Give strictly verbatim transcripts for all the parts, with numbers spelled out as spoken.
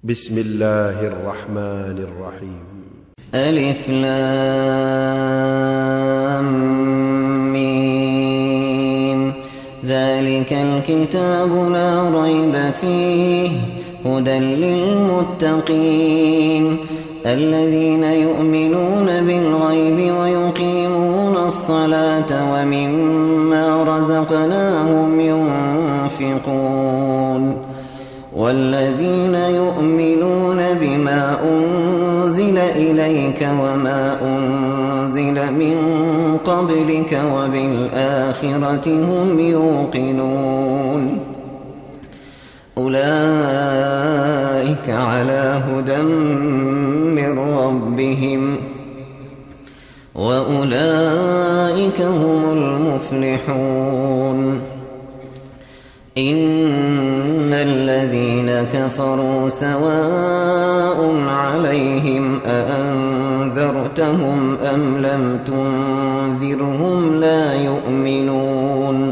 بسم الله الرحمن الرحيم. ألف لام ميم. ذلك الكتاب لا ريب فيه هدى للمتقين الذين يؤمنون بالغيب ويقيمون الصلاة ومما رزقناهم ينفقون والذين يؤمنون بما أنزل إليك وما أنزل من قبلك وبالآخرة هم يوقنون أولئك على هدى من ربهم وأولئك هم المفلحون. إن الذين كفروا سواء عليهم أأنذرتهم أم لم تنذرهم لا يؤمنون.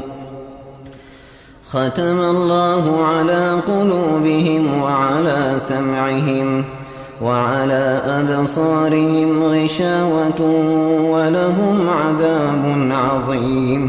ختم الله على قلوبهم وعلى سمعهم وعلى أبصارهم غشاوة ولهم عذاب عظيم.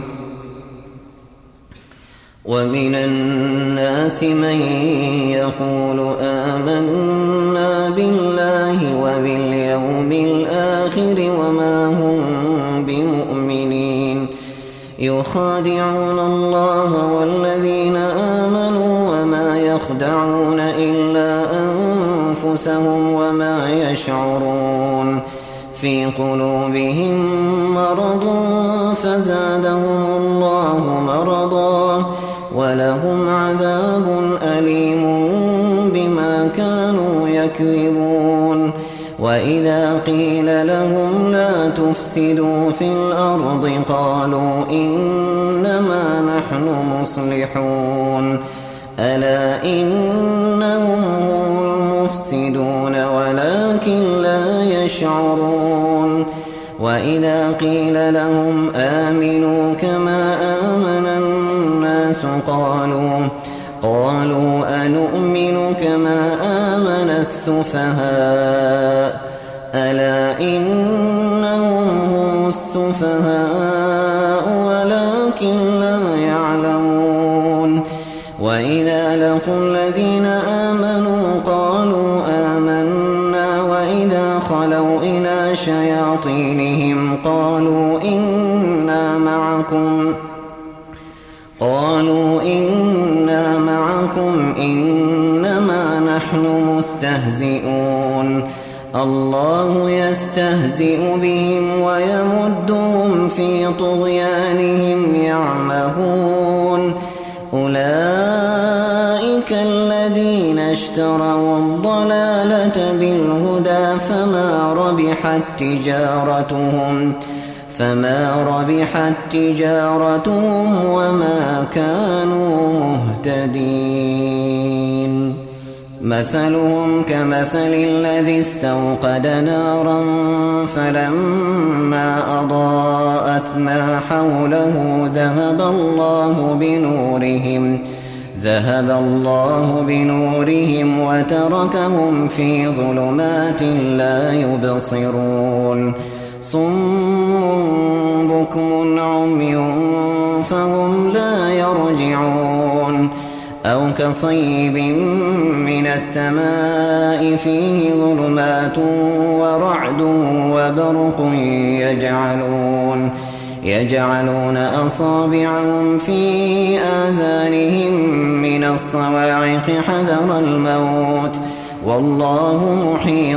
ومن الناس من يقول آمنا بالله وباليوم الآخر وما هم بمؤمنين يخادعون الله والذين آمنوا وما يخدعون إلا أنفسهم وما يشعرون. في قلوبهم مرض فزادهم الله مرضا ولهم عذاب أليم بما كانوا يكذبون. وإذا قيل لهم لا تفسدوا في الأرض قالوا إنما نحن مصلحون ألا إنهم هم المفسدون ولكن لا يشعرون. وإذا قيل لهم آمنوا كما آمن الناس قالوا قالوا أنؤمن كما آمن السفهاء ألا إنهم هم السفهاء ولكن لا يعلمون. وإذا لقوا الذين آمنوا قالوا آمنا وإذا خلوا إلى شياطينهم قالوا إنا معكم قالوا إنا معكم إنما نحن مستهزئون. الله يستهزئ بهم ويمدهم في طغيانهم يعمهون. أولئك الذين اشتروا الضلالة بالهدى فما ربحت تجارتهم فما ربحت تجارتهم وما كانوا مهتدين. مثلهم كمثل الذي استوقد نارا فلما أضاءت ما حوله ذهب الله بنورهم ذهب الله بنورهم وتركهم في ظلمات لا يبصرون. صم بكم عمي فهم لا يرجعون. أو كصيب من السماء فيه ظلمات ورعد وبرق يجعلون يجعلون أصابعهم في آذانهم من الصواعق حذر الموت والله محيط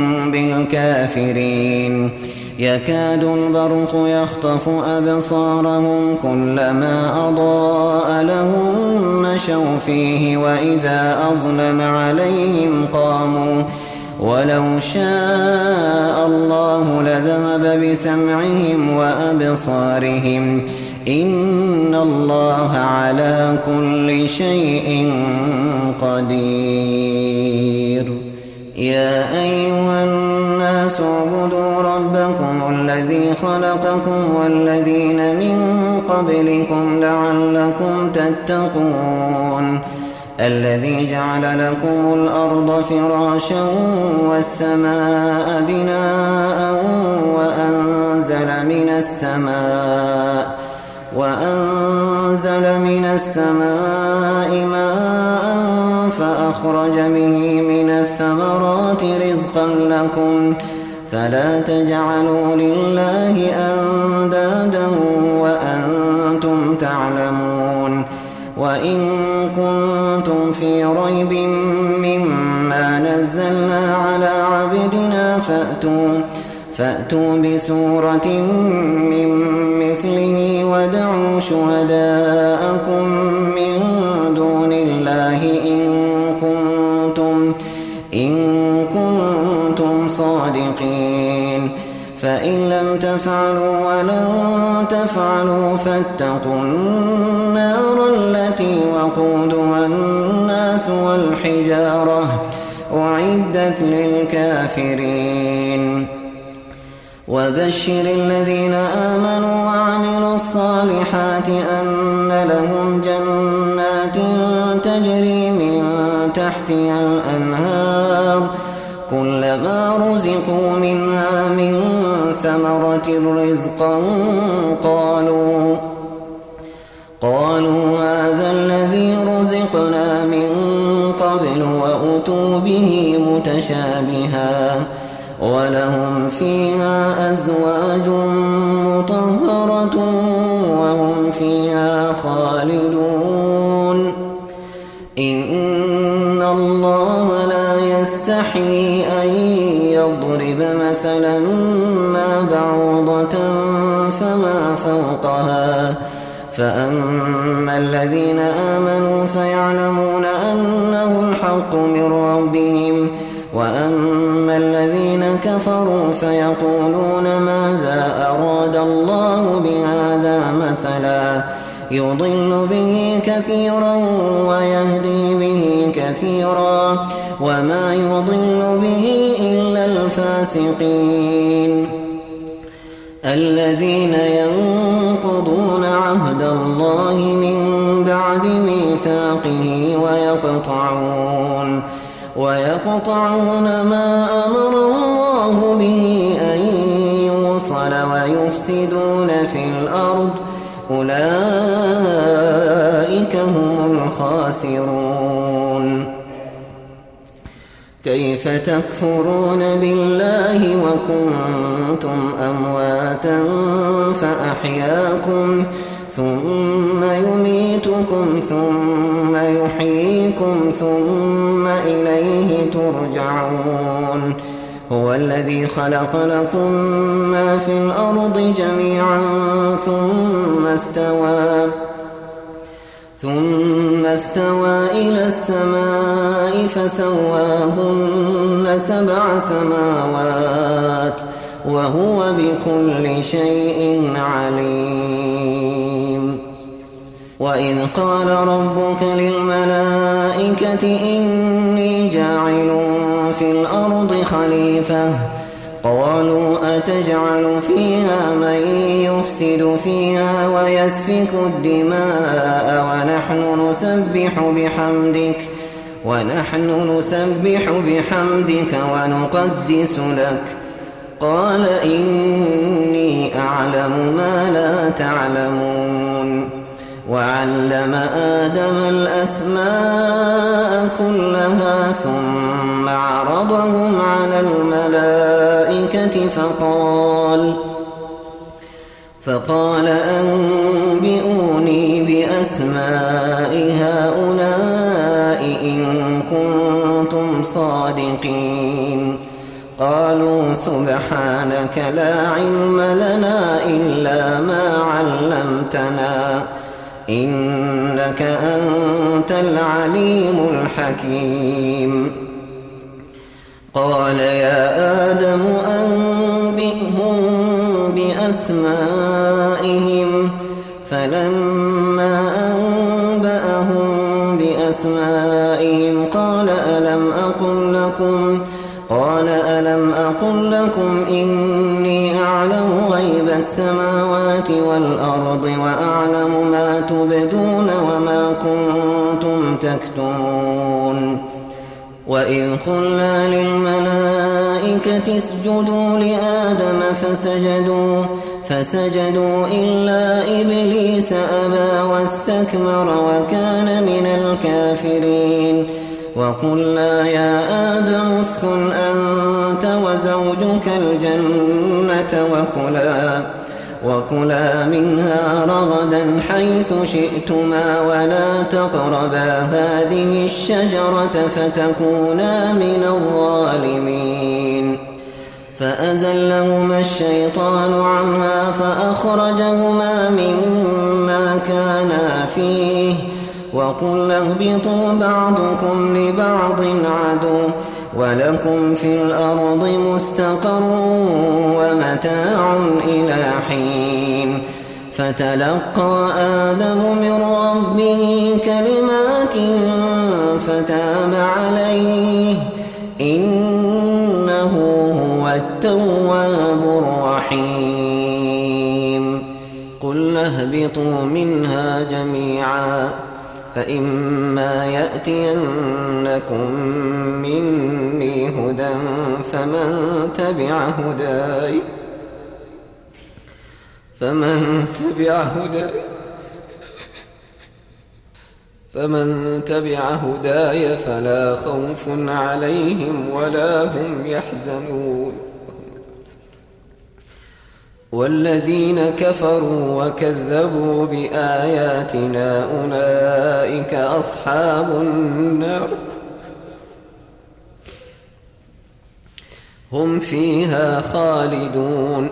بالكافرين. يكاد البرق يخطف أبصارهم كلما أضاء لهم مشوا فيه وإذا أظلم عليهم قاموا ولو شاء الله لذهب بسمعهم وأبصارهم إن الله على كل شيء قدير. يا أيها الناس اعبدوا ربكم الذي خلقكم والذين من قبلكم لعلكم تتقون الذي جعل لكم الأرض فراشا والسماء بناء وأنزل من السماء وأنزل من السماء ماء فأخرج به من الثمرات رزقا لكم فلا تجعلوا لله أندادا وأنتم تعلمون وإن كنتم في ريب مما نزلنا على عبدنا فأتوا فأتوا بسورة من مثله ودعوا شهداءكم من دون الله إن كنتم إن كنتم صادقين فإن لم تفعلوا ولن تفعلوا فاتقوا النار التي وقودها الناس والحجارة أعدت للكافرين وبشر الذين آمنوا وعملوا الصالحات أن لهم جنات تجري من تحتها الأنهار كلما رزقوا منها من ثمرة رزقا قالوا قالوا هذا الذي رزقنا من قبل وأتوا به متشابها ولهم فيها أزواج مطهرة وهم فيها خالدون إن الله لا يستحيي أن يضرب مثلا ما بعوضة فما فوقها فأما الذين آمنوا فيعلمون أنه الحق من ربهم وأما الذين كفروا فيقولون ماذا أراد الله بهذا مثلا يضل به كثيرا ويهدي به كثيرا وما يضل به إلا الفاسقين الذين ينقضون عهد الله من بعد ميثاقه ويقطعون ويقطعون ما أمر الله به أن يوصل ويفسدون في الأرض أولئك هم الخاسرون كيف تكفرون بالله وكنتم أمواتا فأحياكم ثم يميتكم ثم يحييكم ثم إليه ترجعون هو الذي خلق لكم ما في الأرض جميعا ثم استوى ثم استوى إلى السماء فسواهن سبع سماوات وهو بكل شيء عليم وإذ قال ربك للملائكة إني جاعل في الأرض خليفة قالوا أتجعل فيها من يفسد فيها ويسفك الدماء ونحن نسبح بحمدك ونحن نسبح بحمدك ونقدس لك قال إني أعلم ما لا تعلمون وعلم آدم الأسماء كلها ثم عرضهم على الملائكة فقال فقال أنبئوني بأسماء هؤلاء إن كنتم صادقين قالوا سبحانك لا علم لنا إلا ما علمتنا إنك أنت العليم الحكيم قال يا آدم أنبئهم بأسمائهم فلما أنبأهم بأسمائهم قال ألم أقل لكم قال ألم أقل لكم إني أعلم غيب السماوات والأرض وأعلم ما تبدون وما كنتم تكتمون وإذ قلنا للملائكة اسجدوا لآدم فسجدوا فسجدوا إلا إبليس أبى واستكبر وكان من الكافرين وقلنا يا آدم اسكن أنت وزوجك الجنة وكلا وكلا منها رغدا حيث شئتما ولا تقربا هذه الشجرة فتكونا من الظالمين فأزلهما الشيطان عنها فأخرجهما مما كانا فيه وقلنا اهبطوا بعضكم لبعض عدو ولكم في الأرض مستقر ومتاع إلى حين فتلقى آدم من ربه كلمات فتاب عليه إنه هو التواب الرحيم قلنا اهبطوا منها جميعا فإما يأتينكم مني هدى فمن تبع هداي فمن تبع هداي فمن تبع هداي فلا خوف عليهم ولا هم يحزنون والذين كفروا وكذبوا بآياتنا أولئك أصحاب النار هم فيها خالدون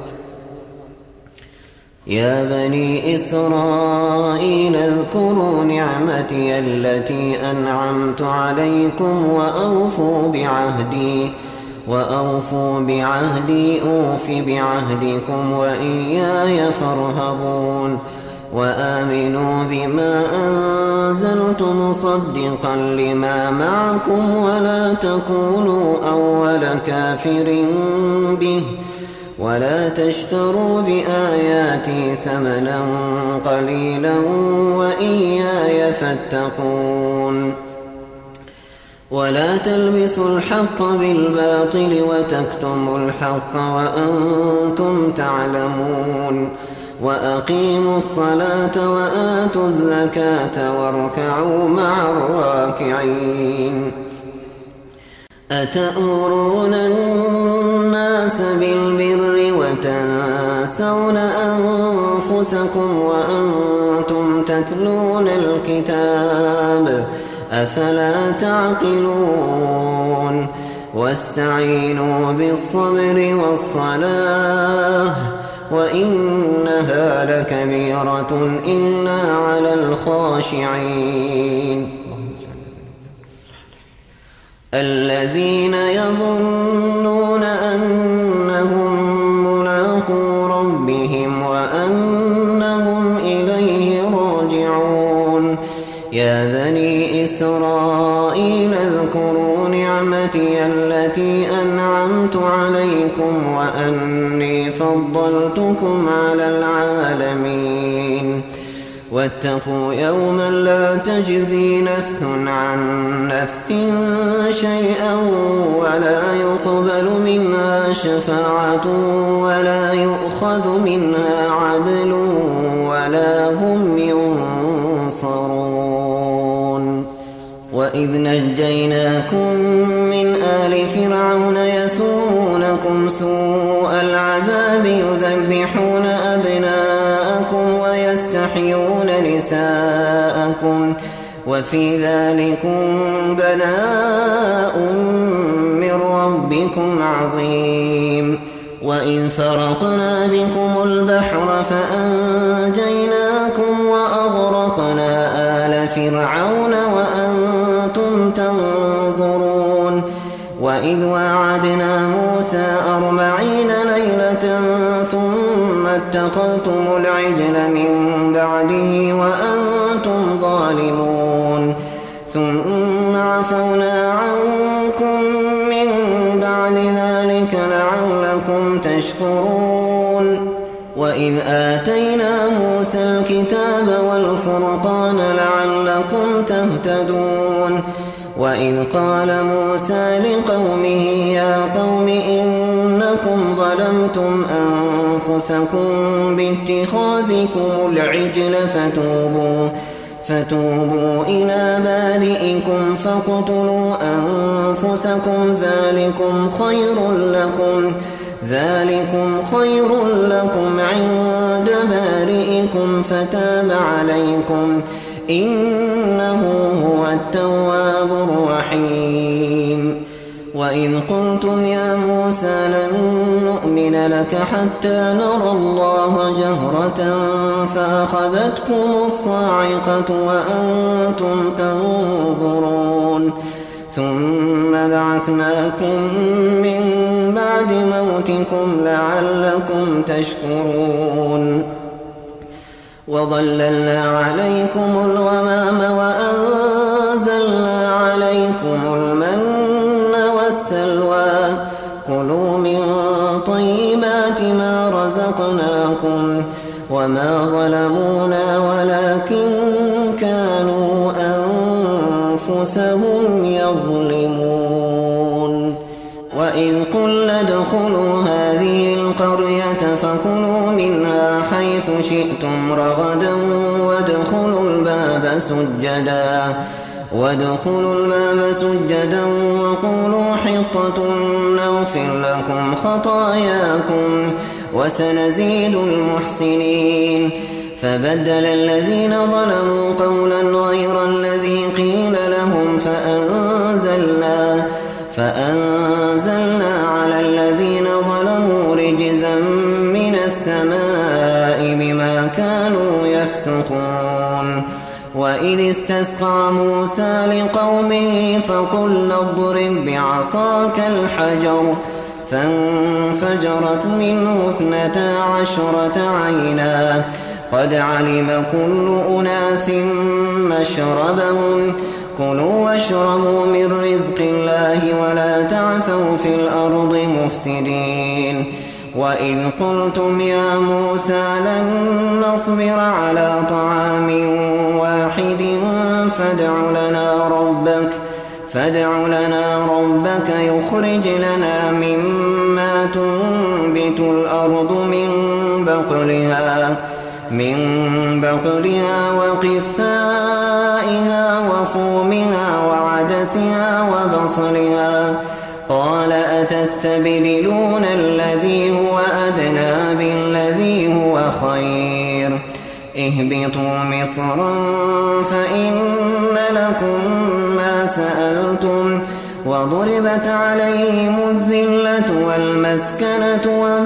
يا بني إسرائيل اذكروا نعمتي التي أنعمت عليكم وأوفوا بعهدي وأوفوا بعهدي أوف بعهدكم وإياي فارهبون وآمنوا بما أنزلت مصدقا لما معكم ولا تكونوا أول كافر به ولا تشتروا بآياتي ثمنا قليلا وإياي فاتقون ولا تلبسوا الحق بالباطل وتكتموا الحق وأنتم تعلمون وأقيموا الصلاة وآتوا الزكاة واركعوا مع الراكعين أتأمرون الناس بالبر وتنسون أنفسكم وأنتم تتلون الكتاب أفلا تعقلون واستعينوا بالصبر والصلاة وإنها لكبيرة إلا على الخاشعين الذين يظنون أنهم ملاقو ربهم وأنهم إليه راجعون يا بني إسرائيل اذكروا نعمتي التي أنعمت عليكم وأني فضلتكم على العالمين واتقوا يوما لا تجزي نفس عن نفس شيئا ولا يقبل منها شفاعة ولا يؤخذ منها عدل ولا هم ينصرون وإذ نجيناكم من آل فرعون يسومونكم سوء العذاب يذبحون أبناءكم ويستحيون نساءكم وفي ذلكم بلاء من ربكم عظيم وإذ فرقنا بكم البحر فأنجيناكم وأغرقنا آل فرعون وأنتم تنظرون وإذ وعدنا موسى أربعين ليلة ثم اتخذتم العجل من بعده وأنتم ظالمون ثم عفونا عنكم من بعد ذلك لعلكم تشكرون وإذ آتينا موسى الكتاب والفرقان لعلكم تهتدون وإذ قال موسى لقومه يا قوم إنكم ظلمتم أنفسكم باتخاذكم العجل فتوبوا فتوبوا إلى بارئكم فاقتلوا أنفسكم ذلكم خير لكم ذلكم خير لكم عند بارئكم فتاب عليكم إنه هو التواب الرحيم وإذ قلتم يا موسى لن نؤمن لك حتى نرى الله جهرة فأخذتكم الصاعقة وأنتم تنظرون ثم بعثناكم من بعد موتكم لعلكم تشكرون وظللنا عليكم الغمام وأنزلنا عليكم المن والسلوى كلوا من طيبات ما رزقناكم وما ظلمونا ولكن كانوا أنفسهم يظلمون وإذ قلنا ادخلوا هذه القرية فكلوا منها حيث شئتم رغدا وادخلوا الباب سجدا وادخلوا الباب سجدا وقولوا حطة نغفر لكم خطاياكم وسنزيد المحسنين فبدل الذين ظلموا قولا غير الذي قيل لهم فأنزلنا فأنزلنا على الذين ظلموا رجزا من السماء بما كانوا يفسقون وإذ استسقى موسى لقومه فقلنا اضرب بعصاك الحجر فانفجرت منه اثنتا عشرة عينا قد علم كل أناس مشربهم كلوا واشربوا من رزق الله ولا تعثوا في الأرض مفسدين وإذ قلتم يا موسى لن نصبر على طعام واحد فادع لنا ربك فادع لنا ربك يخرج لنا مما تنبت الأرض من بقلها من بقلها وقثائها وفومها وعدسها وبصلها قال أتستبدلون الذي هو أدنى بالذي هو خير اهبطوا مصرا فإن لكم ما سألتم وضربت عليهم الذلة والمسكنة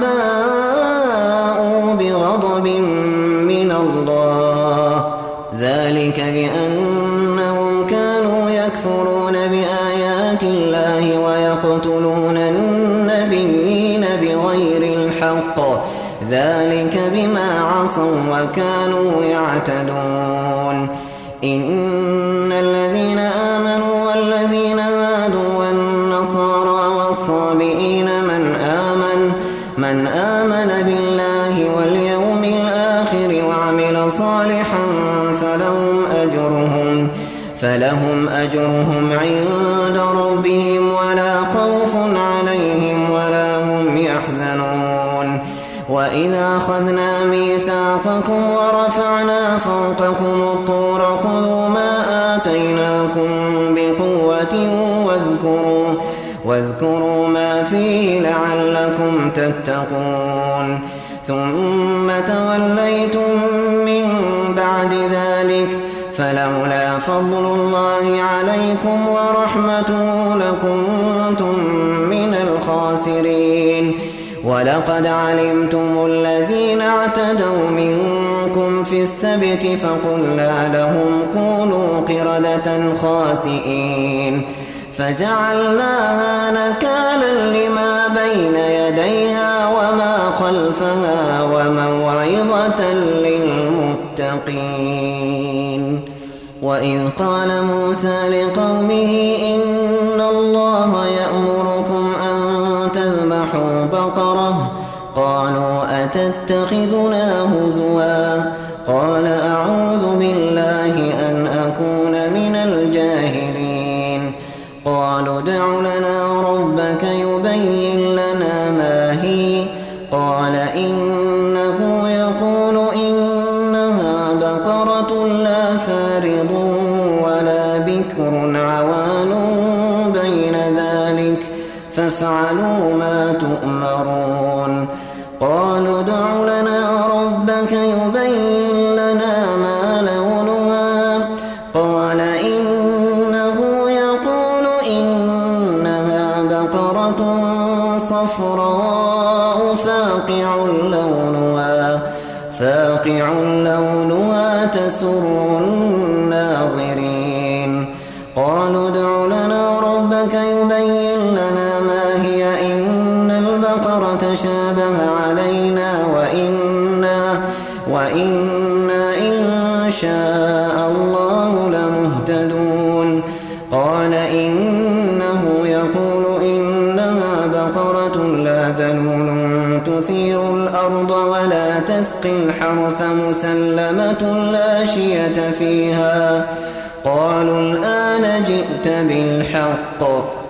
وباءوا بغضب من الله ذلك بأنهم كانوا يكفرون بآيات الله ويقتلون النبيين بغير الحق ذلك بما عصوا وكانوا يعتدون إن الذين آمنوا والذين هادوا والنصارى والصابئين من آمن من آمن بالله واليوم الآخر وعمل صالحا فلهم أجرهم فلهم أجرهم عند ربهم ولا خوف عليهم ولا هم يحزنون وإذا أخذنا ميثاقكم ورفعنا فوقكم الطور خذوا ما آتيناكم بقوة واذكروا واذكروا ما فيه لعلكم تتقون ثم توليتم من بعد ذلك فلولا فضل الله عليكم ورحمته لكنتم من الخاسرين ولقد علمتم الذين اعتدوا منكم في السبت فقلنا لهم كونوا قردة خاسئين فجعلناها نكالا لما بين يديها وما خلفها وموعظة للمتقين وإذ قال موسى لقومه إن الله يأمركم أن تذبحوا بقرة قالوا أتتخذنا هزوا قال أعوذ بالله أن أكون من الجاهلين قالوا ادع لنا ربك يبين لنا ما هي قال إنه يقول إنها بقرة لا فارض ولا بكر عوان بين ذلك فافعلوا ما تؤمرون قالوا ادع لنا ربك يبين لنا ما لونها قال إنه يقول إنها بقرة صفراء فاقع لونها فاقع لونها تسر الناظرين قالوا ادع لنا ربك يبين لنا ما هي إن البقرة شابه علينا وإنا, وإنا إن شاء الله لمهتدون قال إنه يقول إنها بقرة لا ذلول تثير الأرض ولا تسقي الحرث مسلمة لا شية فيها قالوا الآن جئت بالحق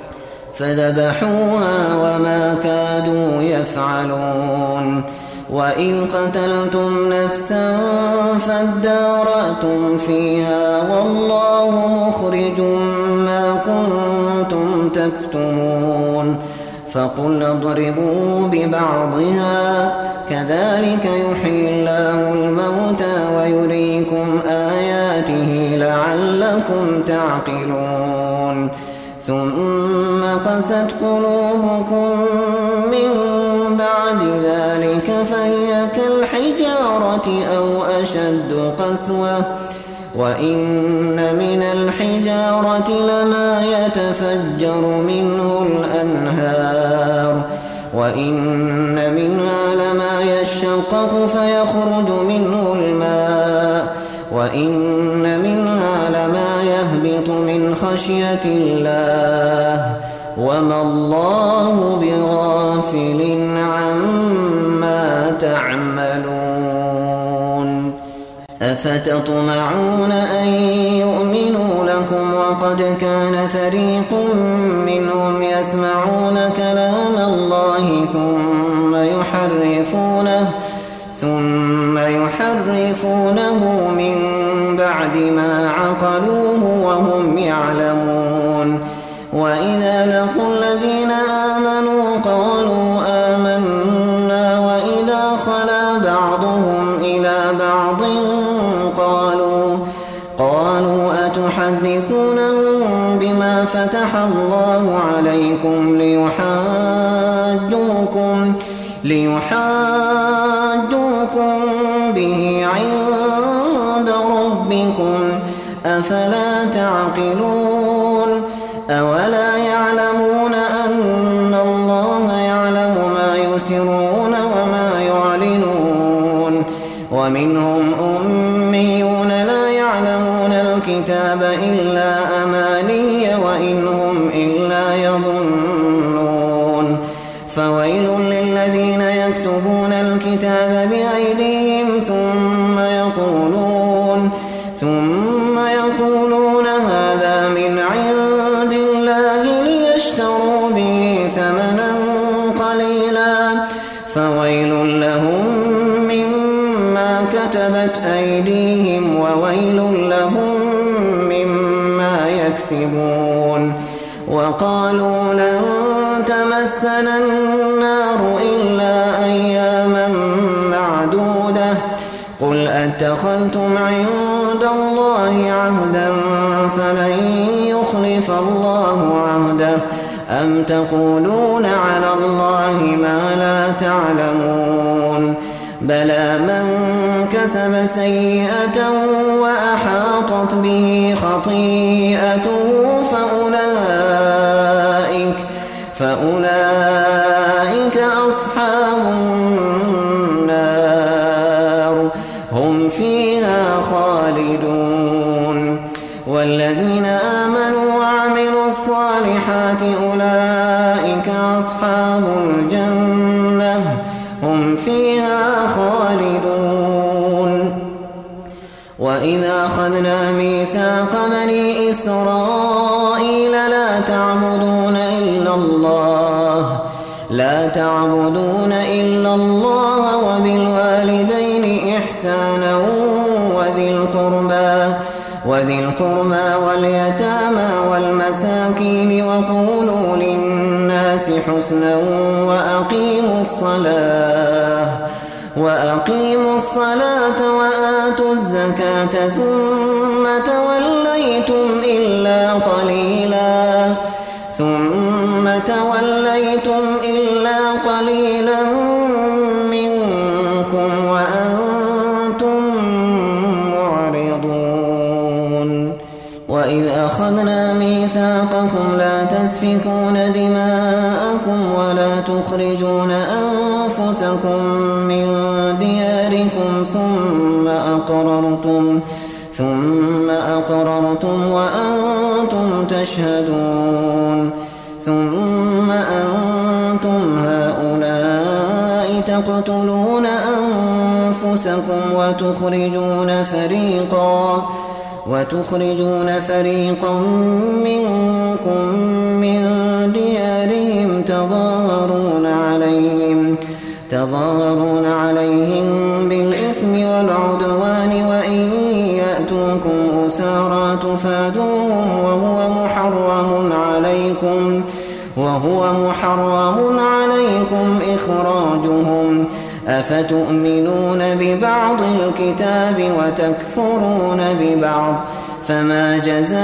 فذبحوها وما كادوا يفعلون وإن قتلتم نفسا فادارأتم فيها والله مخرج ما كنتم تكتمون فقل اضربوا ببعضها كذلك يحيي الله الموتى ويريكم آياته لعلكم تعقلون ثم قست قلوبكم من بعد ذلك فهي كالحجارة أو أشد قسوة وإن من الحجارة لما يتفجر منه الأنهار وإن منها لما يشقق فيخرج منه الماء وإن منها لما يهبط من خشية الله وما الله بغافل عما تعملون أفتطمعون أن يؤمنوا لكم وقد كان فريق منهم يسمعون كلام الله ثم يحرفونه ثم يحرفونه من بعد ما عقلوه وهم يعلمون وإذا لقوا الذين آمنوا قالوا آمنا وإذا خلا بعضهم إلى بعض قالوا قالوا أتحدثونهم بما فتح الله عليكم ليحاجوكم ليحاجوكم به عند ربكم أفلا تعقلون أولا يعلمون أن الله يعلم ما يسرون وما يعلنون ومنهم أميون لا يعلمون الكتاب إلا أماني وإن هم إلا يظنون فويل للذين يكتبون الكتاب بأيديهم ثم يقولون ثم يقولون هذا من عند الله ليشتروا به ثمنا قليلا فويل لهم مما كتبت أيديهم وويل لهم مما يكسبون وقالوا لن تمسنا النار إلا أياما معدودة قل أتخذتم عند الله عهدا فلن يخلف الله عهده أم تقولون على الله ما لا تعلمون بلى من كسب سيئة وأحاطت به خطيئته فأولئك فأولئك أصحاب النار هم فيها خالدون والذين آمنوا وعملوا الصالحات أولئك أصحاب الجنة هم فيها خالدون. وإذا أخذنا ميثاق بني إسرائيل لا تعبدون إلا الله لا تعبدون إلا الله وبالوالدين إحسانا وذي القربى وذي القربى واليتامى والمساكين وقولوا للناس حسنا وأقيموا الصلاة وأقيموا الصلاة وآتوا الزكاة ثم توليتم إلا قليلا ثم توليتم إلا قليلا منكم وأنتم معرضون. وإذ أخذنا ميثاقكم لا تسفكون دماءكم ولا تخرجون أنفسكم من دياركم ثم أقررتم ثم أقررتم وأنتم تشهدون ثم أنتم هؤلاء تقتلون أنفسكم وتخرجون فريقا وتخرجون فريقا منكم من ديارهم تظاهرون عليهم تظاهرون عليهم بالإثم والعدوان وإن يأتوكم أسارى تفادوهم وهو محرم عليكم وهو محرم عليكم إخراجهم أفتؤمنون ببعض الكتاب وتكفرون ببعض فما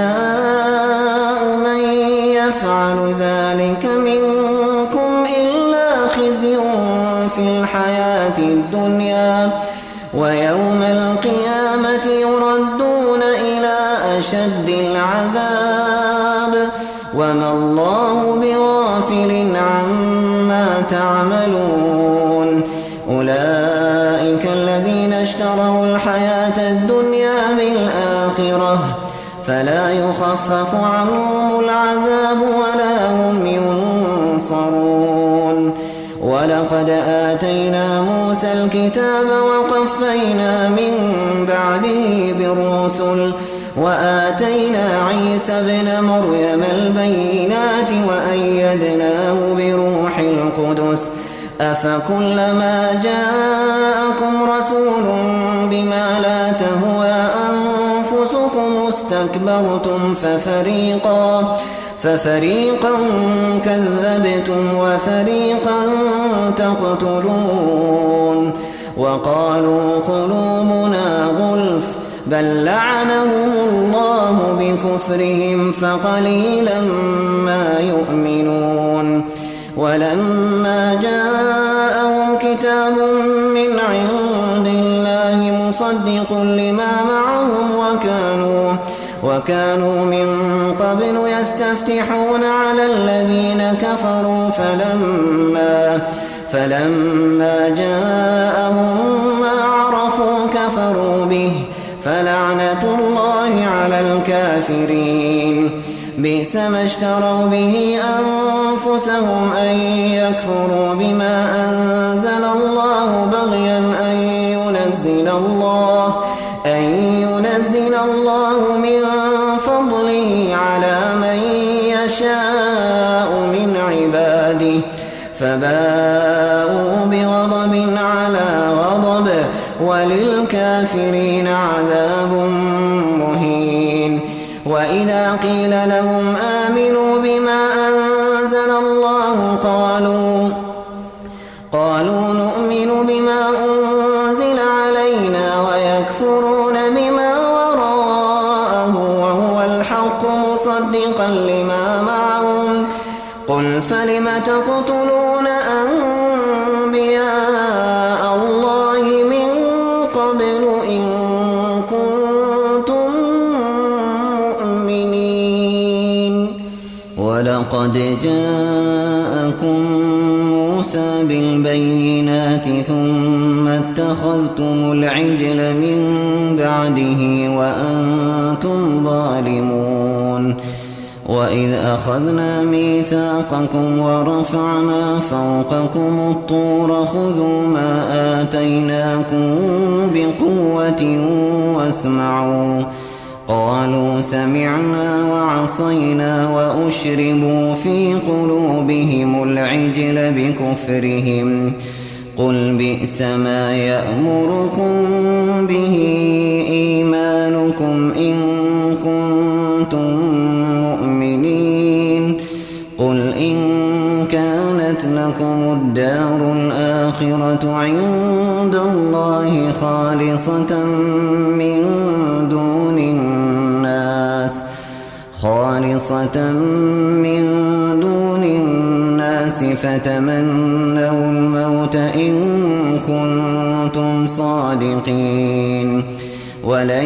جزاء من يفعل ذلك منكم إلا خزي في الحياة الدنيا ويوم القيامة يردون إلى أشد العذاب وما الله بغافل عما تعملون. أولئك الذين اشتروا الحياة الدنيا بالآخرة فلا يخفف عنهم العذاب ولا هم ينصرون. ولقد آتينا موسى الكتاب وقفينا من بعده بالرسل وآتينا عيسى ابن مريم البينات وأيدناه بروح القدس أفكلما جاءكم رسول بما لا تهوى أنفسكم استكبرتم ففريقا ففريقا كذبتم وفريقا تقتلون. وقالوا قلوبنا غلف بل لعنهم الله بكفرهم فقليلا ما يؤمنون. ولما جاءهم كتاب من عند الله مصدق لما معهم وكانوا وكانوا من قبل يستفتحون على الذين كفروا فلما فلما جاءهم ما عرفوا كفروا به فلعنة الله على الكافرين. بئس ما اشتروا به أنفسهم أن يكفروا بما أنزل الله بغيا أن ينزل الله أن ينزل الله من فضله على من يشاء من عباده فباءوا بغضب على غضب وللكافرين عذاب مهين. وإذا قيل لهم آمنوا بما أنزل الله قالوا قالوا نؤمن بما أنزل علينا ويكفرون بما وراءه وهو الحق مصدقا لما معهم قل فلم تقتلون أنبياء الله من قبل إن كنتم مؤمنين. ولقد جاءكم موسى بالبينات ثم اتخذتم العجل من بعده وأنتم ظالمون. وإذ أخذنا ميثاقكم ورفعنا فوقكم الطور خذوا ما آتيناكم بقوة واسمعوا قالوا سمعنا وعصينا وأشربوا في قلوبهم العجل بكفرهم قل بئس ما يأمركم به إيمانكم إن كنتم مؤمنين قل إن كانت لكم الدار الآخرة عند الله خالصة من دون الناس خالصة من دون الناس فتمنوا الموت إن كنتم صادقين ولن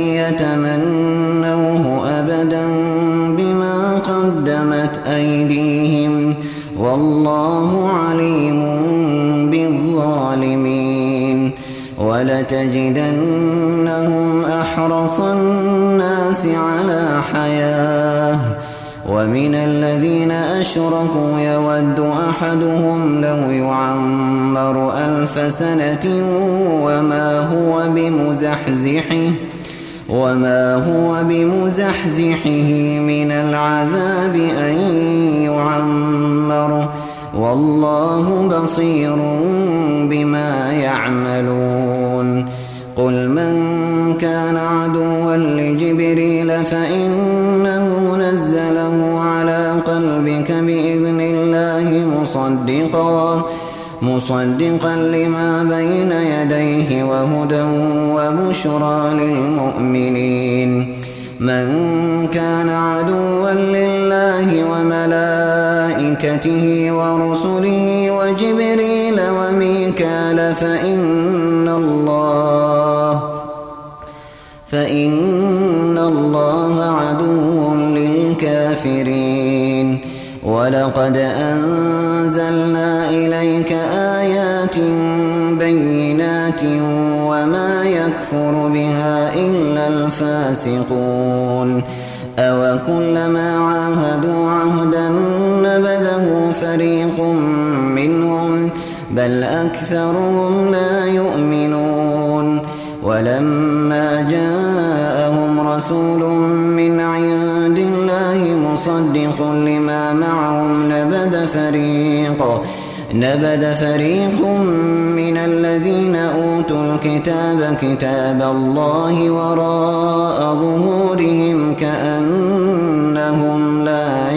يتمنوه أبدا بما قدمت أيديهم والله عليم بالظالمين ولتجدنهم أحرص الناس على حياة ومن الذين أشركوا يود أحدهم لو يعمر ألف سنة وما هو بمزحزحه وما هو بمزحزحه من العذاب أن يعمر والله بصير بما يعملون قل من كان عدوا لجبريل فإنه نزله على قلبك بإذن الله مصدقا مصدقا لما بين يديه وهدى وبشرى للمؤمنين من كان عدوا لله وملائكته ورسله وجبريل وميكال فإن الله فإن الله عدو للكافرين ولقد أنزلنا إليك آيات بينات وما يكفر بها إلا الفاسقون أو كلما عاهدوا عهدا نبذه فريق منهم بل أكثرهم لا يؤمنون ولما جاءهم رسول من عند الله مصدق لما معهم نبذ فريق نبذ فريق من الذين أوتوا الكتاب كتاب الله وراء ظهورهم كأنهم لا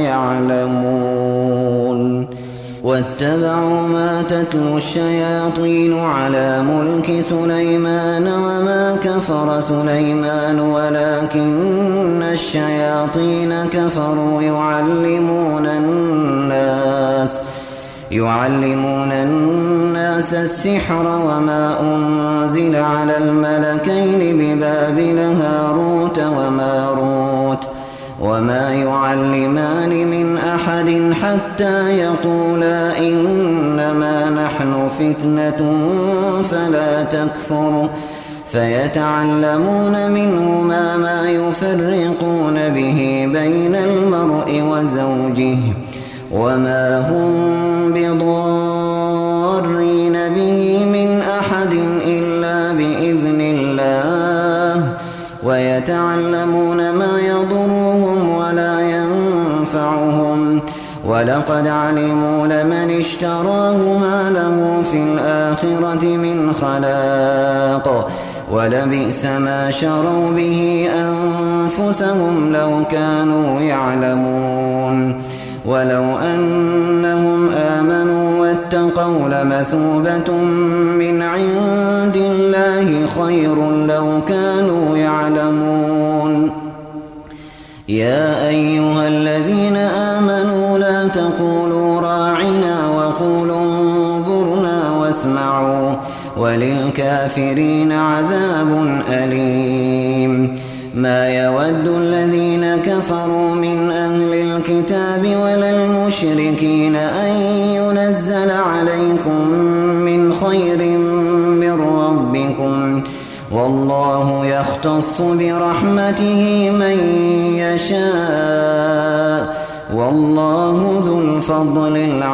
يعلمون واتبعوا ما تتلو الشياطين على ملك سليمان وما كفر سليمان ولكن الشياطين كفروا يعلمون الناس يعلمون الناس السحر وما أنزل على الملكين ببابل هاروت وماروت وما يعلمان من أحد حتى يقولا إنما نحن فتنة فلا تكفر فيتعلمون منهما ما يفرقون به بين المرء وزوجه وما هم بضارين به من أحد إلا بإذن الله ويتعلمون ما يضرهم ولا ينفعهم ولقد علموا لمن اشتراه ما له في الآخرة من خلاق ولبئس ما شروا به أنفسهم لو كانوا يعلمون ولو أنهم آمنوا واتقوا لمثوبة من عند الله خير لو كانوا يعلمون يا أيها الذين آمنوا لا تقولوا راعنا وقولوا انظرنا واسمعوا وللكافرين عذاب أليم ما يود الذين كفروا من أهل الكتاب ولا المشركين أن ينزل عليكم من خير من ربكم والله يختص يختص برحمته من يشاء والله ذو الفضل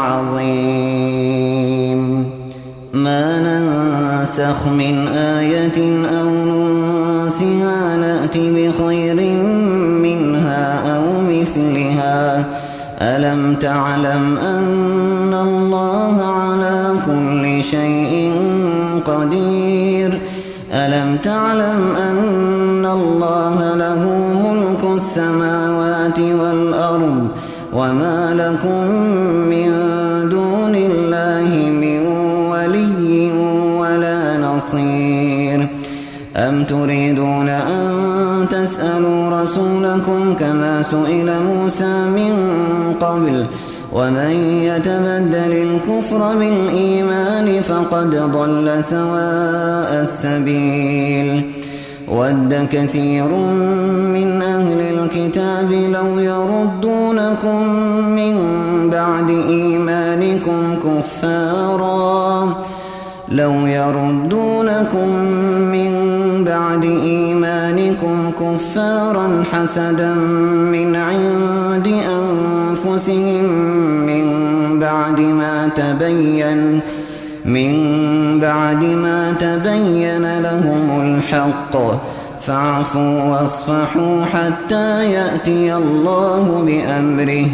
العظيم. ما ننسخ من آية أو ننسها نأت بخير منها أو مثلها. ألم تعلم أن الله على كل شيء قدير ألم تعلم أن الله له ملك السماوات والأرض وما لكم من دون الله من ولي ولا نصير. أم تريدون أن تسألوا رسولكم كما سئل موسى من قبل ومن يتبدل الكفر بالإيمان فقد ضل سواء السبيل. ود كثير من أهل الكتاب لو يردونكم من بعد إيمانكم كفارا لو يردونكم من بعد إيمانكم كفارا حسدا من عند أنفسهم من بعد ما تبين من بعد ما تبين لهم الحق فاعفوا واصفحوا حتى يأتي الله بأمره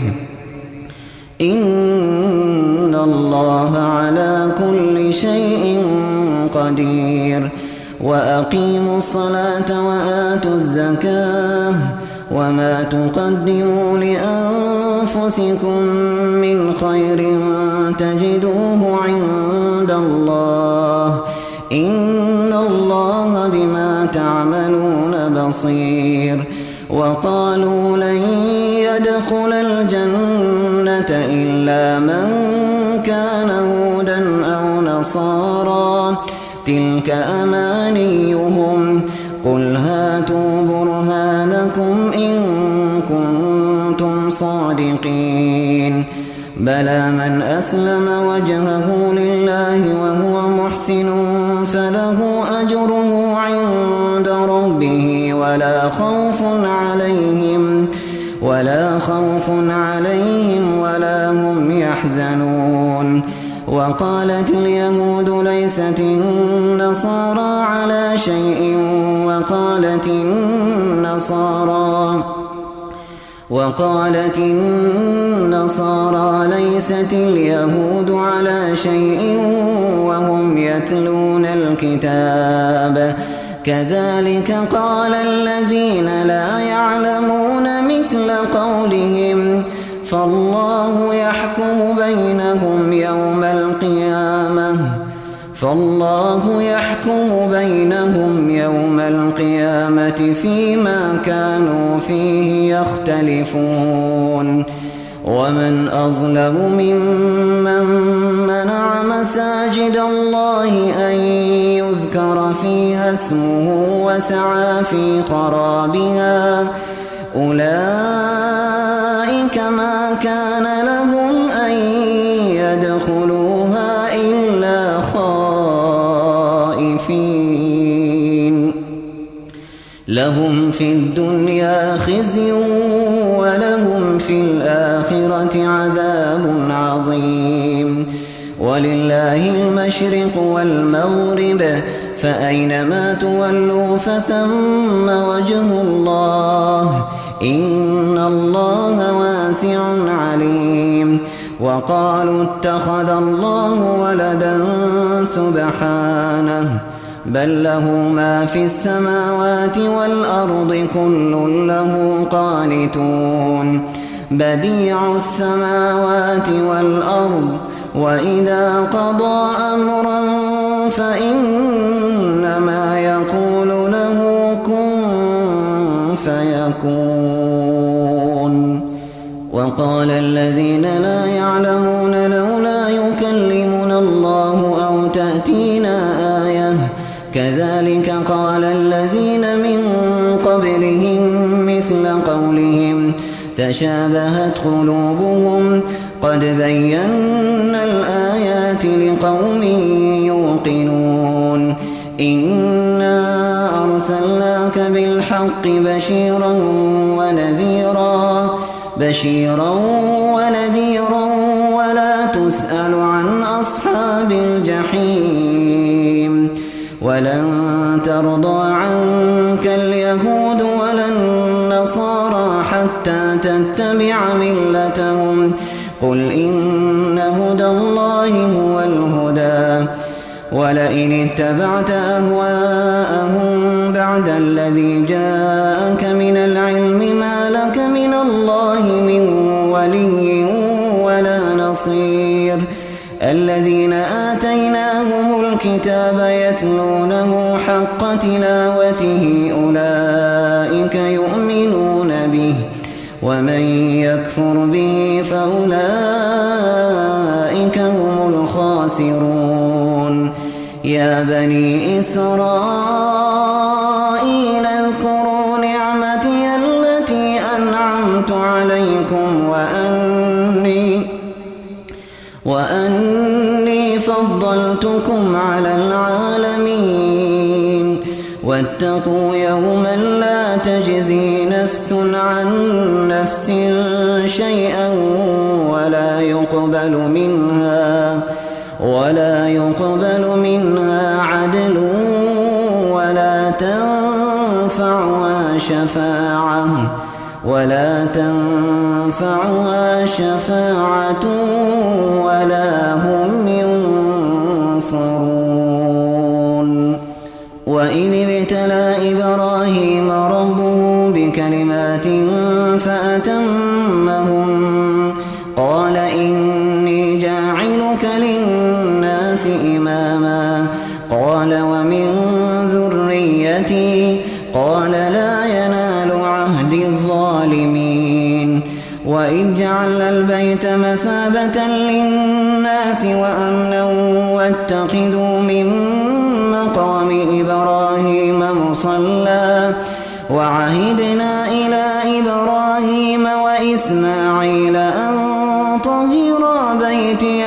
إن الله على كل شيء قدير. وأقيموا الصلاة وآتوا الزكاة وما تقدموا لأنفسكم من خير تجدوه عند الله إن الله بما تعملون بصير. وقالوا لن يدخل الجنة إلا من كان هودا أو نصارى تلك أمانيهم قل هاتوا برهانكم إن كنتم صادقين. بلى من أسلم وجهه لله وهو محسن فله أجره عند ربه ولا خوف عليهم ولا خوف عليهم ولا هم يحزنون. وقالت اليهود ليست النصارى على شيء وقالت النصارى وقالت النصارى ليست اليهود على شيء وهم يتلون الكتاب كذلك قال الذين لا يعلمون مثل قولهم فالله يحكم بينهم يوم القيامة فالله يحكم بينهم يوم القيامة فيما كانوا فيه يختلفون. ومن أظلم ممن منع مساجد الله أن يذكر فيها اسمه وسعى في خرابها أولئك ما كان لهم أن يدخلوها إلا خائفين لهم في الدنيا خزي ولهم في الآخرة عذاب عظيم. ولله المشرق والمغرب فأينما تولوا فثم وجه الله إن الله واسع عليم. وقالوا اتخذ الله ولدا سبحانه بل له ما في السماوات والأرض كل له قانتون بديع السماوات والأرض وإذا قضى أمرا فإنما يقول له كن فيكون. وقال الذين لا يعلمون لولا يكلمنا الله أو تأتينا آية كذلك قال الذين من قبلهم مثل قولهم تشابهت قلوبهم قد بينا الآيات لقوم يوقنون. إنا أرسلناك بالحق بشيرا ونذيرا بشيرا ونذيرا ولا تسأل عن أصحاب الجحيم ولن ترضى عنك اليهود ولا النصارى حتى تتبع ملتهم قل إن هدى الله هو الهدى ولئن اتبعت أهواءهم بعد الذي جاءك من العلم ما لك من الله من ولي ولا نصير الذين آتيناهم الكتاب يتلونه حق تلاوته أولئك يؤمنون به ومن يكفر به فأولئك هم الخاسرون يا بني إسرائيل اذكروا نعمتي التي أنعمت عليكم وأني وأني فضلتكم على العالمين واتقوا يوما لا تجزي نفس عن نفس شيئا ولا يقبل منها ولا يقبل منها عدل ولا تنفعها شفاعة ولا تنفعها شفاعة ولا هم ينصرون وإذ ابتلى إبراهيم ربه بكلمات فأتمهم قال إني جاعلك للناس إماما قال ومن ذريتي قال لا ينال عهد الظالمين وإذ جعلنا البيت مثابة للناس وأمنا واتخذوا من مقام إبراهيم مصلى وعهدنا إلى إبراهيم وإسماعيل أن طهرا بيتي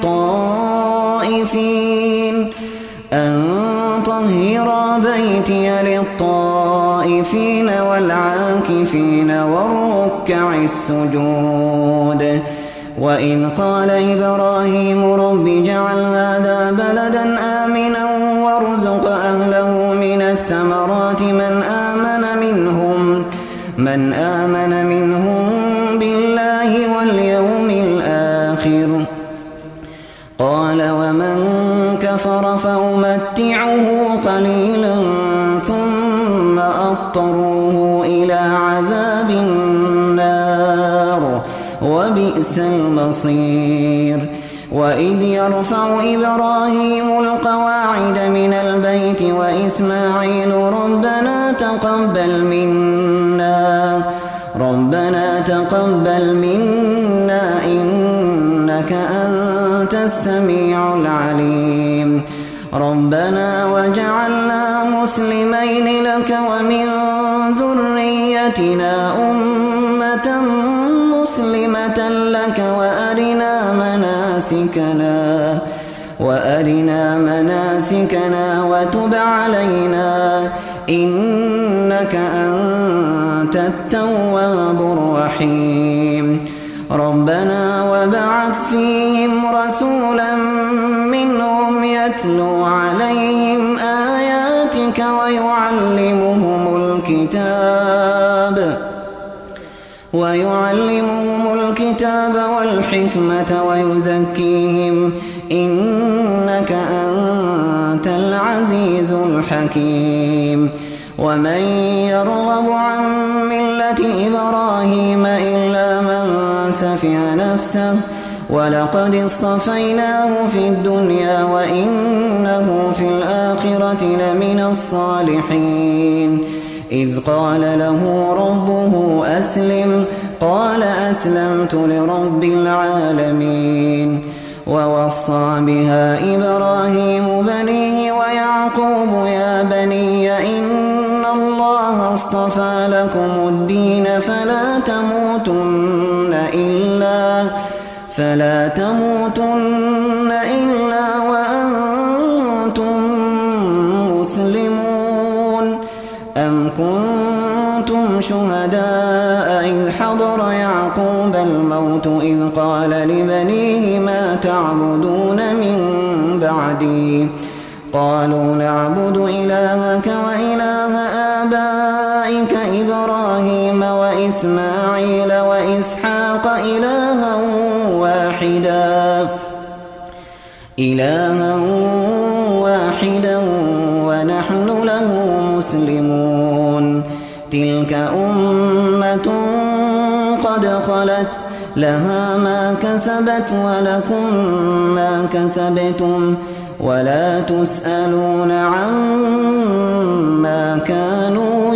للطائفين أن طهرا بيتي للطائفين والعاكفين والركع السجود وإذ قال إبراهيم رب اجعل هذا بلدا آمنا وارزق أهله من الثمرات من آمن منهم من آمن منهم بالله واليوم الآخر قال ومن كفر فأمتعه قليلا ثم أضطروه إلى عذاب النار وبئس المصير وإذ يرفع إبراهيم القواعد من البيت وإسماعيل ربنا تقبل منا ربنا تقبل منا إنك أنت السميع العليم ربنا وجعلنا مسلمين لك ومن ذريتنا أمة مسلمة لك وأرنا مناسكنا وأرنا مناسكنا وتب علينا إنك أنت التواب الرحيم ربنا وابعث فيهم رسولا منهم يتلو عليهم آياتك ويعلمهم الكتاب ويعلمهم الكتاب والحكمة ويزكيهم إنك أنت العزيز الحكيم ومن يرغب عن ملة إبراهيم إلا من سفه نفسه ولقد اصطفيناه في الدنيا وإنه في الآخرة لمن الصالحين إذ قال له ربه أسلم قال أسلمت لرب العالمين ووصى بها إبراهيم بنيه ويعقوب يا بني إن الله اصطفى لكم الدين فلا تموتن إلا فلا تموتن إلا وأنتم مسلمون أم كنتم لوط إذ قال لبنيه ما تعبدون من بعدي قالوا نعبد إلهك وإله آبائك إبراهيم وإسماعيل وإسحاق إلها واحدا إلها واحدا ونحن له مسلمون تلك أمة قد خلت لها ما كسبت ولكم ما كسبتم ولا تسألون عما كانوا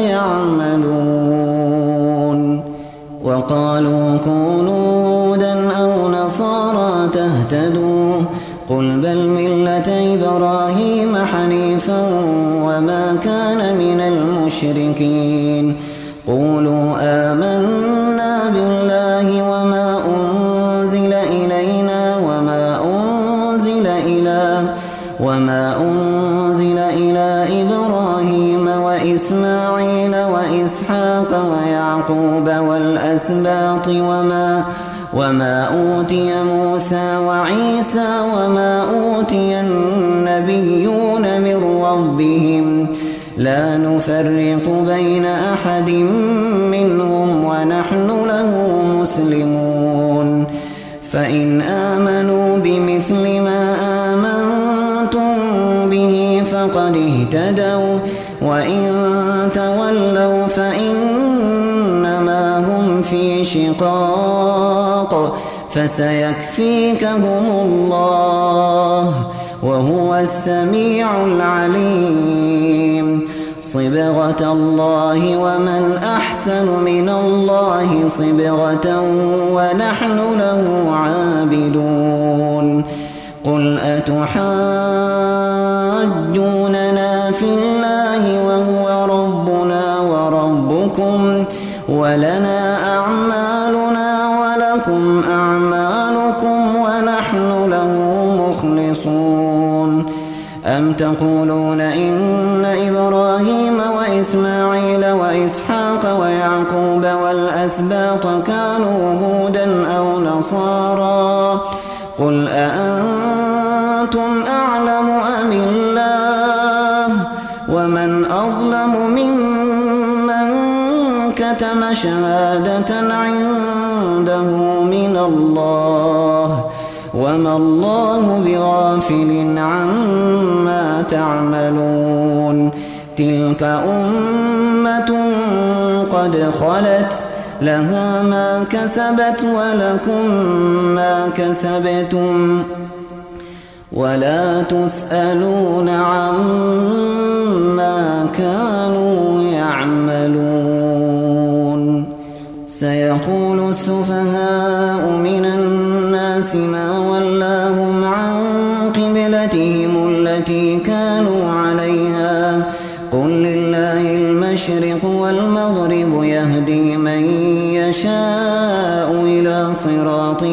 يعملون وقالوا كونوا هودا أو نصارى تهتدوا قل بل ملة إبراهيم حنيفا وما كان من المشركين قولوا آمنا بالله وما أنزل إلينا وما أنزل إلى وما أنزل إلى إبراهيم وإسماعيل وإسحاق ويعقوب والأسباط وما وما أوتي موسى وعيسى وما أوتي النبيون من ربهم لا نفرق بين أحد منهم ونحن له مسلمون فإن آمنوا بمثل ما آمنتم به فقد اهتدوا وإن تولوا فإنما هم في شقاق فسيكفيكهم الله وهو السميع العليم صبغة الله ومن أحسن من الله صبغة ونحن له عابدون قل أتحاجوننا في الله وهو ربنا وربكم ولنا أعمالنا ولكم أعمالكم ونحن له مخلصون أم تقولون إن إبراهيم وإسماعيل وإسحاق ويعقوب والأسباط كانوا هودا أو نصارى قل أأنتم أعلم أم الله ومن أظلم ممن كتم شهادة عنده من الله وما الله بغافل عما تعملون تلك أمة قد خلت لها ما كسبت ولكم ما كسبتم ولا تسألون عما كانوا يعملون سيقول السفهاء من الناس ما ولاهم عن قبلتهم التي كانوا عليها قل لله المشرق والمغرب يهدي من يشاء إلى صراط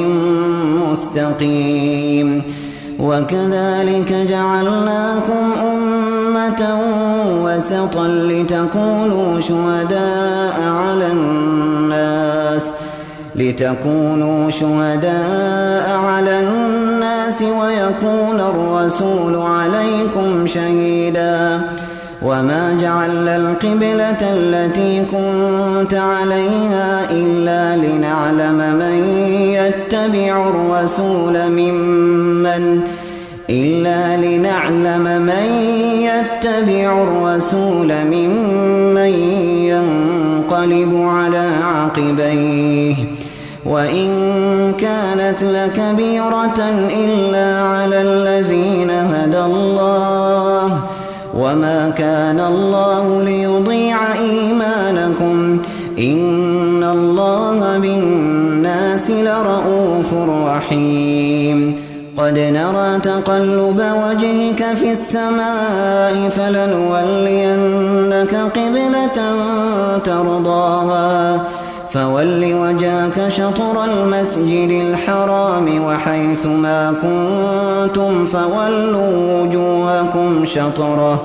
مستقيم وكذلك جعلناكم أمة وسطا لتكونوا شهداء على الناس لتكونوا شهداء على الناس ويكون الرسول عليكم شهيدا وما جعلنا القبلة التي كنت عليها إلا لنعلم من يتبع الرسول ممن إلا لنعلم من يتبع الرسول ممن ينقلب على عقبيه وإن كانت لكبيرة إلا على الذين هدى الله وما كان الله ليضيع إيمانكم إن الله بالناس لرؤوف رحيم قد نرى تقلب وجهك في السماء فلنولينك قبلة ترضاها فول وجهك شطر المسجد الحرام وحيث ما كنتم فولوا وجوهكم شطره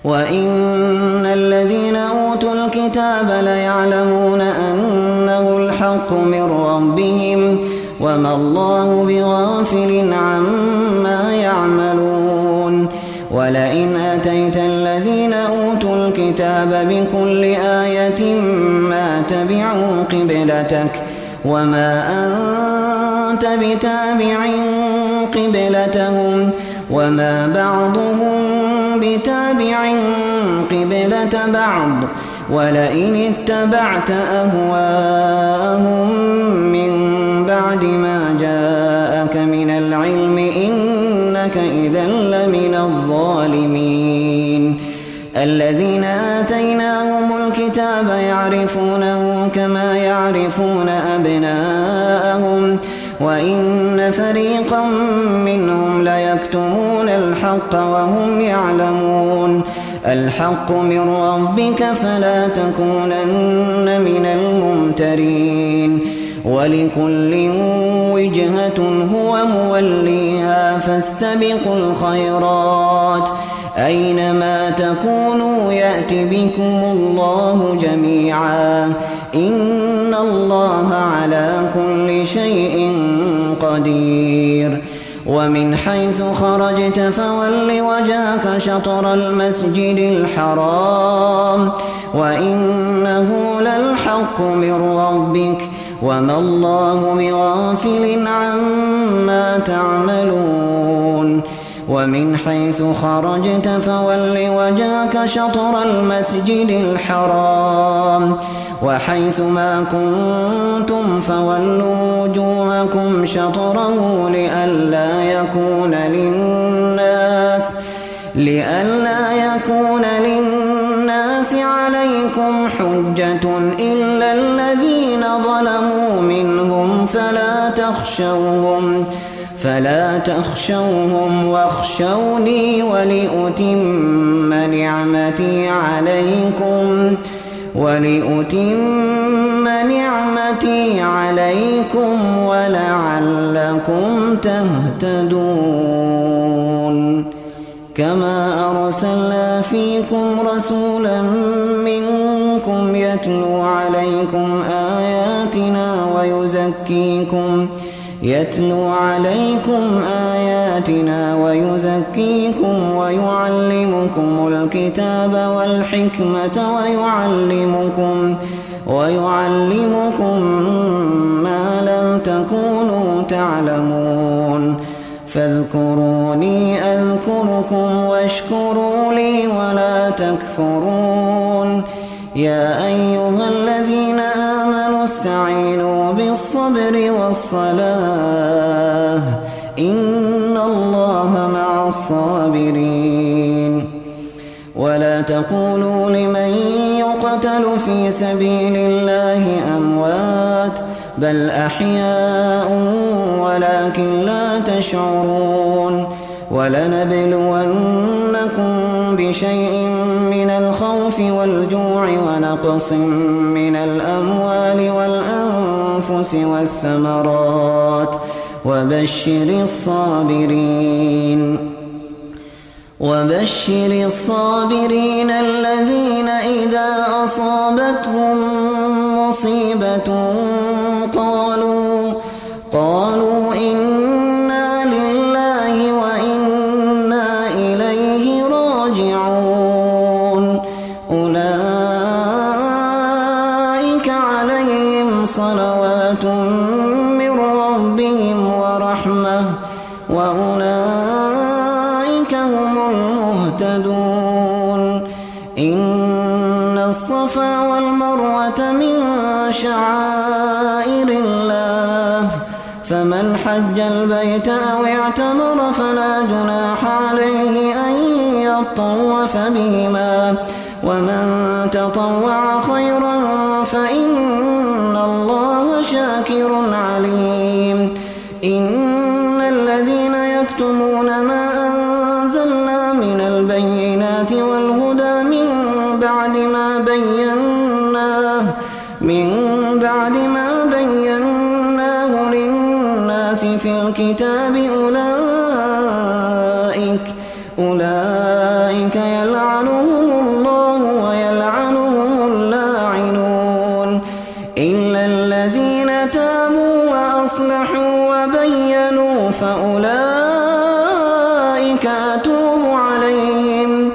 وإن الذين أوتوا الكتاب ليعلمون أنه الحق الحق من ربهم وما الله بغافل عما يعملون ولئن أتيت الذين أوتوا الكتاب بكل آية ما تبعوا قبلتك وما أنت بتابع قبلتهم وما بعضهم بتابع قبلة بعض ولئن اتبعت أهواءهم من بعد ما جاءك من العلم إنك إذا لمن الظالمين الذين آتيناهم الكتاب يعرفونه كما يعرفون أبناءهم وإن فريقا منهم ليكتمون الحق وهم يعلمون الحق من ربك فلا تكونن من الممترين ولكل وجهة هو موليها فاستبقوا الخيرات أينما تكونوا يأت بكم الله جميعا إن الله على كل شيء قدير ومن حيث خرجت فول وجهك شطر المسجد الحرام وإنه للحق من ربك وما الله بغافل عما تعملون ومن حيث خرجت فول وجهك شطر المسجد الحرام وحيث ما كنتم فولوا وجوهكم شطره لئلا يكون للناس لئلا يكون للناس عليكم حجة إلا الذين ظلموا منهم فلا تخشوهم فلا تخشوهم واخشوني ولأتم نعمتي عليكم ولأتم نعمتي عليكم ولعلكم تهتدون كما أرسلنا فيكم رسولا منكم يتلو عليكم آياتنا ويزكيكم يتلو عليكم آياتنا ويزكيكم ويعلمكم الكتاب والحكمة ويعلمكم ويعلمكم ما لم تكونوا تعلمون فاذكروني أذكركم واشكروا لي ولا تكفرون يا أيها الذين آمنوا استعينوا بالصبر والصلاة إن الله مع الصابرين ولا تقولوا لمن يقتل في سبيل الله أموات بل أحياء ولكن لا تشعرون ولنبلونكم بشيء من الخوف والجوع ونقص من الأموال والأنفس والثمرات وبشر الصابرين وبشر الصابرين الذين إذا أصابتهم مصيبة قالوا قالوا إنا لله وإنا إليه راجعون أولئك عليهم صلوات من ربهم ورحمة وأولئك هم المهتدون إن الصفا والمروة من شعائر الله فمن حج البيت أو اعتمر فلا جناح عليه أن يطوف بهما ومن تطوع خيرا فإن الله شاكر عليم إن الذين يكتمون ما أنزلنا من البينات والهدى من بعد ما بيناه من بعد ما بيناه للناس في الكتاب أولئك أولئك يلعنهم الله ويلعنهم اللاعنون إلا الذين فأولئك أتوب عليهم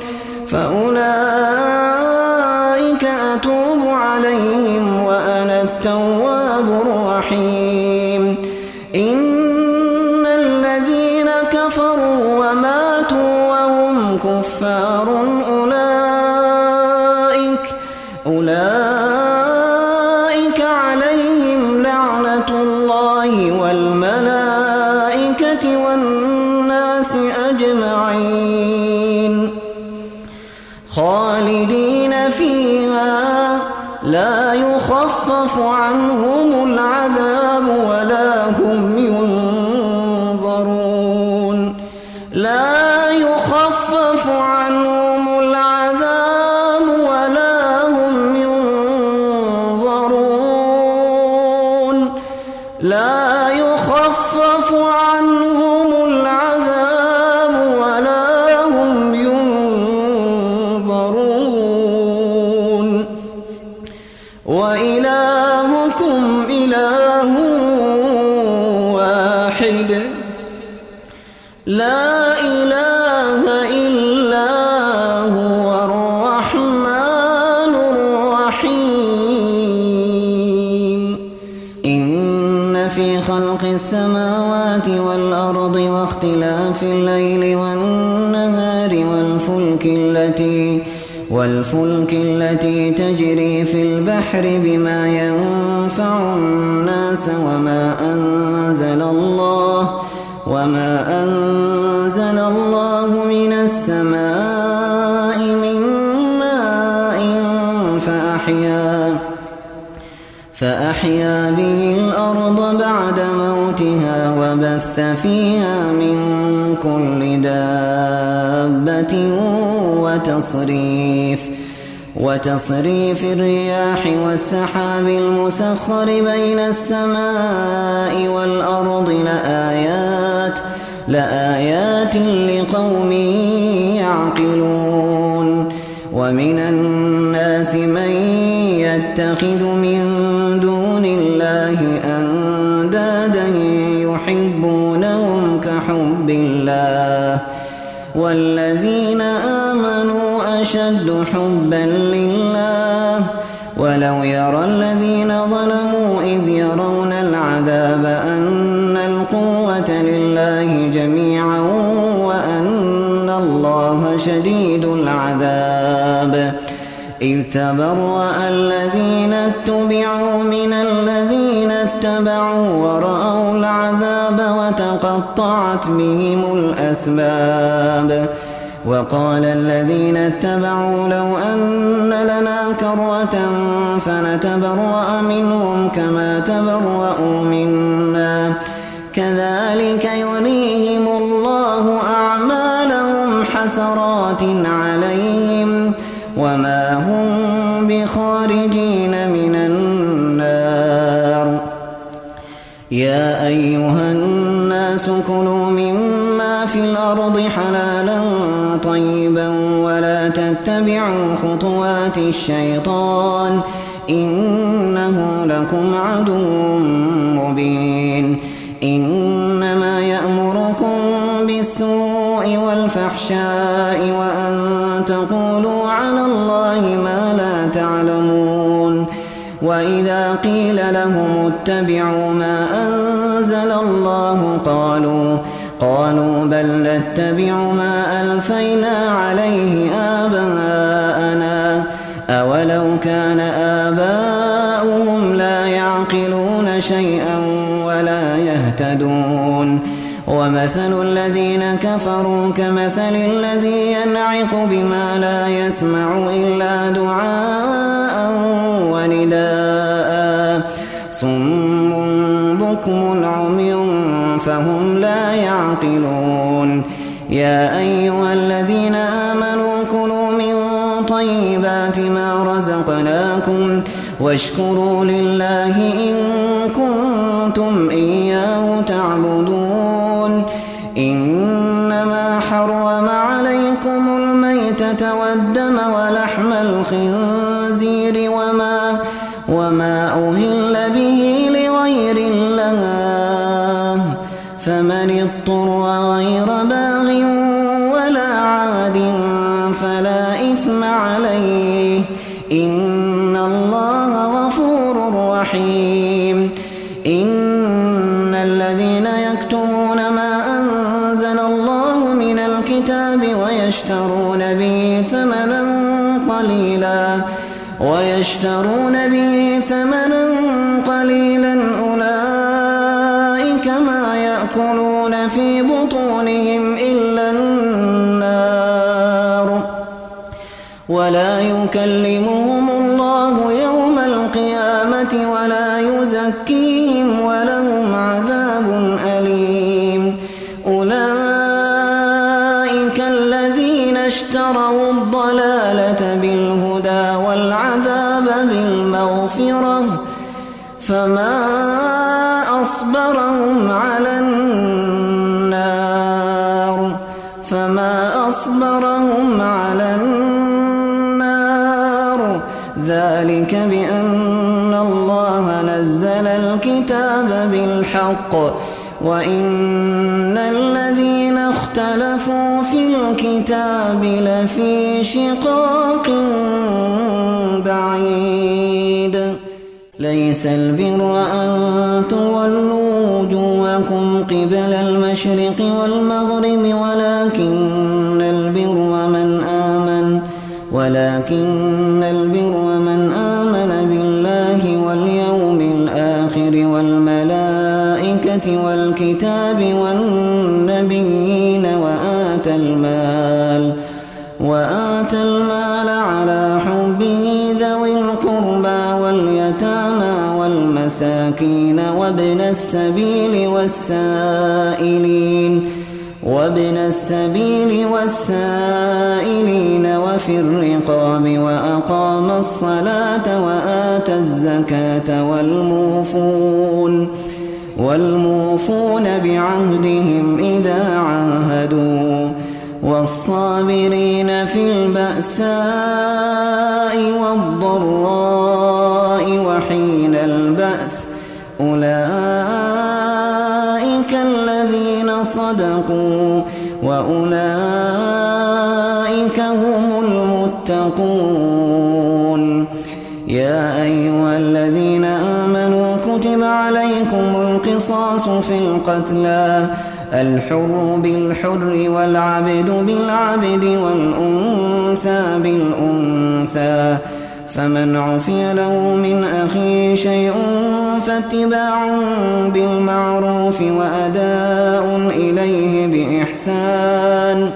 فأولئك أتوب عليهم وأنا التواب الرحيم إن الذين كفروا وماتوا وهم كفار أولئك أولئك عليهم لعنة الله والملائكة والناس أجمعين خالدين فيها لا يخفف عنهم العذاب ولا هم ينظرون لا يخفف عنهم العذاب ولا هم ينظرون لا يخفف عنهم العذاب ولا هم ينظرون وإلهكم إله واحد لا إله إلا هو الرحمن الرحيم إن في خلق السماوات والأرض واختلاف الليل والنهار والفلك التي والفلك التي تجري في البحر بما ينفع الناس وما أنزل الله وما أنزل الله من السماء من ماء فأحيا فأحيا به الأرض بعد موتها وبث فيها من كل دابة وتصريف وتصريف الرياح والسحاب المسخر بين السماء والأرض لآيات لآيات لقوم يعقلون ومن الناس من يتخذ من دون الله أندادا يحبونهم كحب الله والذين آمنوا أشد حبا لله ولو يرى الذين ظلموا إذ يرون العذاب أن القوة لله جميعا وأن الله شديد العذاب إذ تبرأ الذين اتبعوا من الذين اتبعوا ورأوا العذاب وتقطعت بهم الأسباب وقال الذين اتبعوا لو أن لنا كرة فنتبرأ منهم كما تبرأوا منا كذلك يريهم الله أعمالهم حسرات عليهم وما هم بخارجين من النار يا أيها الناس كلوا مما في الأرض حلالا طيبا ولا تتبعوا خطوات الشيطان إنه لكم عدو مبين إنما يأمركم بالسوء والفحشاء وأن تقولوا على الله ما لا تعلمون وإذا قيل لهم اتبعوا ما أنزل الله قالوا قالوا بل نتبع ما ألفينا عليه آباءنا أولو كان آباؤهم لا يعقلون شيئا ولا يهتدون ومثل الذين كفروا كمثل الذي ينعق بما لا يسمع إلا دعاء ونداء صم بكم عمي فهم لا يعقلون يا أيها الذين آمنوا كلوا من طيبات ما رزقناكم واشكروا لله إن كنتم إياه تعبدون إنما حرم عليكم الميتة والدم ولحم الخنزير وما وما أهل به لغير الله فمن اضطر غير باغ أحد فلا إثم عليه إن الله غفور رحيم إن الذين يكتمون ما أنزل الله من الكتاب ويشترون به ثمنا قليلا ويشترون به ثمنا قليلا أولئك ما يأكلون في بطونهم إلا النار ولا يكلمهم الله يوم القيامة ولا يزكيهم ولهم عذاب أليم أولئك الذين اشتروا الضلالة بالهدى والعذاب بالمغفرة فما أصبرهم على النار فما أصبرهم على النار ذلك بأن الله نزل الكتاب بالحق وإن الذين اختلفوا في الكتاب لفي شقاق بعيد ليس البر أن تولوا وجوهكم قبل المشرق والمغرب ولكن البر من آمن ولكن البر من آمن بالله واليوم الآخر والملائكة والكتاب والنبيين وآتى المال وآتى المال على حبه ذوي القربى واليتامى والمساكين وابن السبيل والسائلين وابن السبيل والسائلين وفي الرقاب وأقام الصلاة وآتى الزكاة والموفون والموفون بعهدهم إذا عاهدوا والصابرين في البأساء والضراء وحين البأس أولئك الذين صدقوا وأولئك هم المتقون يا أيها الذين آمنوا كتب عليكم القصاص في القتلى الحر بالحر والعبد بالعبد والأنثى بالأنثى فمن عفي له من أخيه شيء فاتباع بالمعروف وأداء إليه بإحسان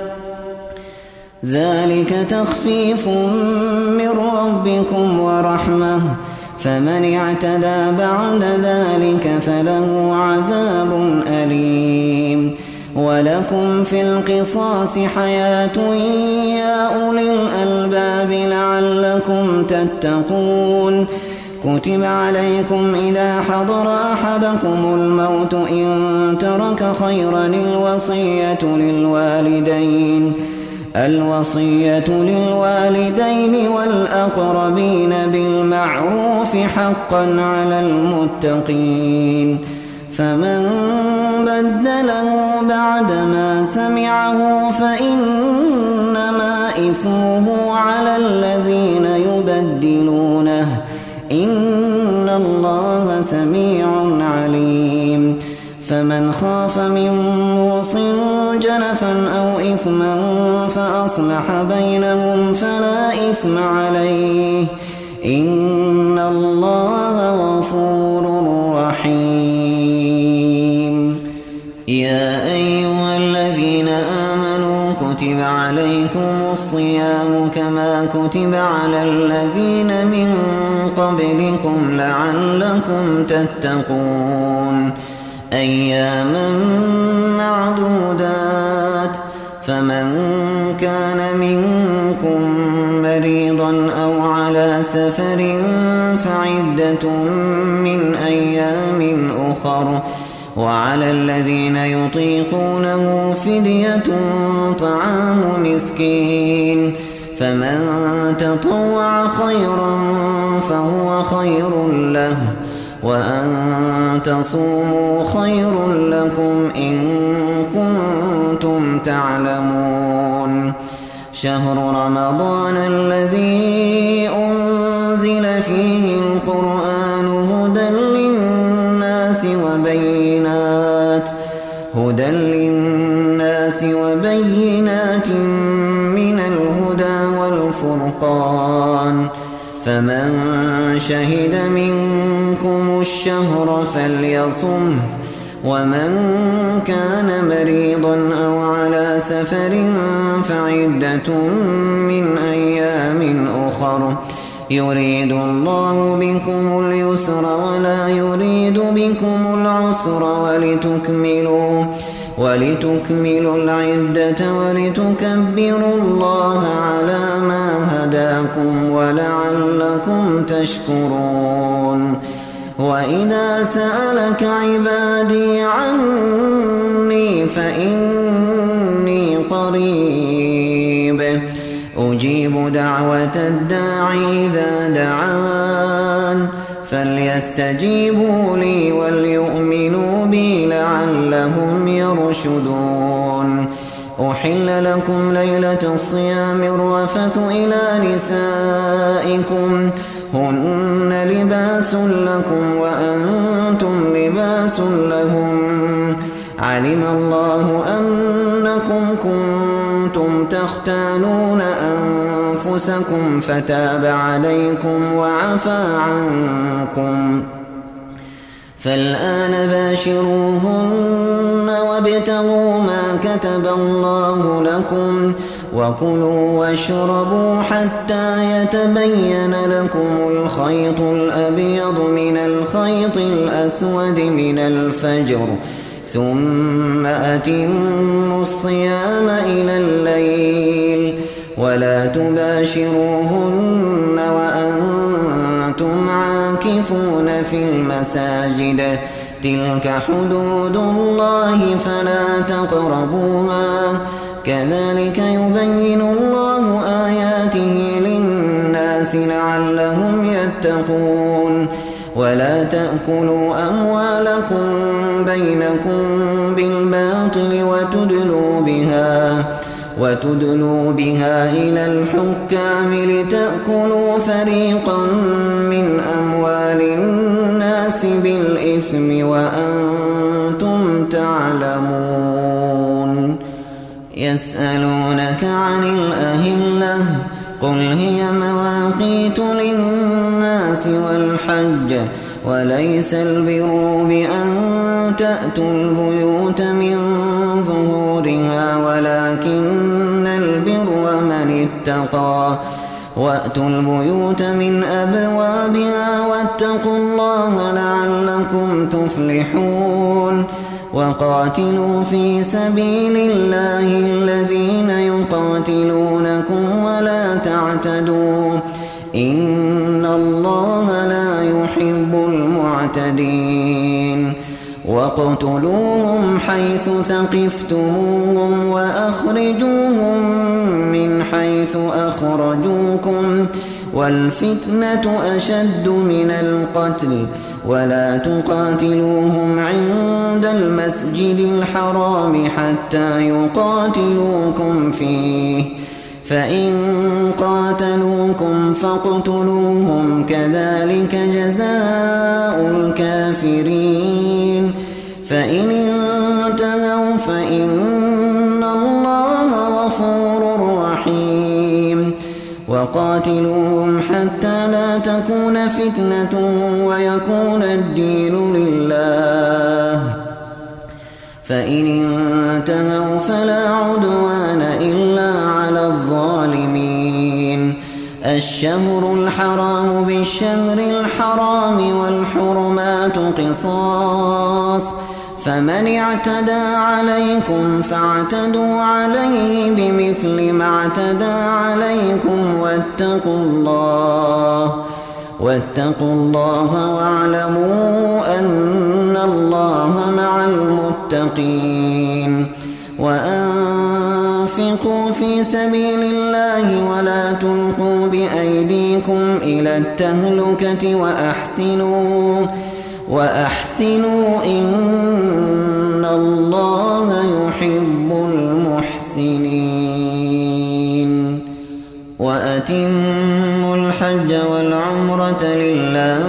ذلك تخفيف من ربكم ورحمة فمن اعتدى بعد ذلك فله عذاب أليم ولكم في القصاص حياة يا أولي الألباب لعلكم تتقون كتب عليكم إذا حضر أحدكم الموت إن ترك خيرا الوصية للوالدين الوصية للوالدين والأقربين بالمعروف حقا على المتقين فمن بدله بعدما سمعه فإنما إثمه على الذين يبدلونه إن الله سميع عليم فمن خاف من موصٍ جنفا أو إثما فأصلح بينهم فلا إثم عليه إن الله غفور رحيم يا أيها الذين آمنوا كتب عليكم الصيام كما كتب على الذين من قبلكم لعلكم تتقون أياما معدودات فمن كان منكم مريضا أو على سفر فعدة من أيام أخر وعلى الذين يطيقونه فدية طعام مسكين فمن تطوع خيرا فهو خير له وأن تصوموا خير لكم إن كنتم تعلمون شهر رمضان الذي أنزل فيه القرآن هدى للناس وبينات هدى للناس وبينات من الهدى والفرقان فمن شهد منكم الشهر فليصمه ومن كان مريضا أو على سفر فعدة من أيام أخر يريد الله بكم اليسر ولا يريد بكم العسر ولتكملوا ولتكملوا العدة ولتكبروا الله على ما هداكم ولعلكم تشكرون وإذا سألك عبادي عني فإني قريب أجيب دعوة الداعي إذا دعان فليستجيبوا لي وليؤمنوا بي لعلهم يرشدون أحل لكم ليلة الصيام الرفث إلى نسائكم هن لباس لكم وأنتم لباس لهم علم الله أنكم كنتم تختانون أنفسكم فتاب عليكم وعفى عنكم فالآن باشروهن وابتغوا ما كتب الله لكم وكلوا واشربوا حتى يتبين لكم الخيط الأبيض من الخيط الأسود من الفجر ثم أتموا الصيام إلى الليل ولا تباشروهن وأنتم عاكفون في المساجد تلك حدود الله فلا تقربوها كذلك يبين الله آياته للناس لعلهم يتقون ولا تأكلوا أموالكم بينكم بالباطل وتدلوا بها وتدلوا بها إلى الحكام لتأكلوا فريقا من أموال الناس بالإثم وأنتم تعلمون يسألونك عن الأهلة قل هي مواقيت للناس والحج وليس البر بأن تأتوا البيوت من ظهورها ولكن البر من اتقى وأتوا البيوت من أبوابها واتقوا الله لعلكم تفلحون وقاتلوا في سبيل الله الذين يقاتلونكم ولا تعتدوا إن الله لا يحب المعتدين واقتلوهم حيث ثقفتموهم وأخرجوهم من حيث أخرجوكم والفتنة أشد من القتل ولا تقاتلوهم عند المسجد الحرام حتى يقاتلوكم فيه فإن قاتلوكم فاقتلوهم كذلك جزاء الكافرين فإن انتهوا فإن الله غفور رحيم وقاتلوهم حتى لا تكون فتنة ويكون الدين لله فإن انتهوا فلا عدوان إلا على الظالمين الشهر الحرام بالشهر الحرام والحرمات قصاص فمن اعتدى عليكم فاعتدوا عليه بمثل ما اعتدى عليكم واتقوا الله واتقوا الله واعلموا أن الله مع المتقين وأنفقوا في سبيل الله ولا تلقوا بأيديكم إلى التهلكة وأحسنوا وأحسنوا إن الله يحب المحسنين أتموا الحج والعمرة لله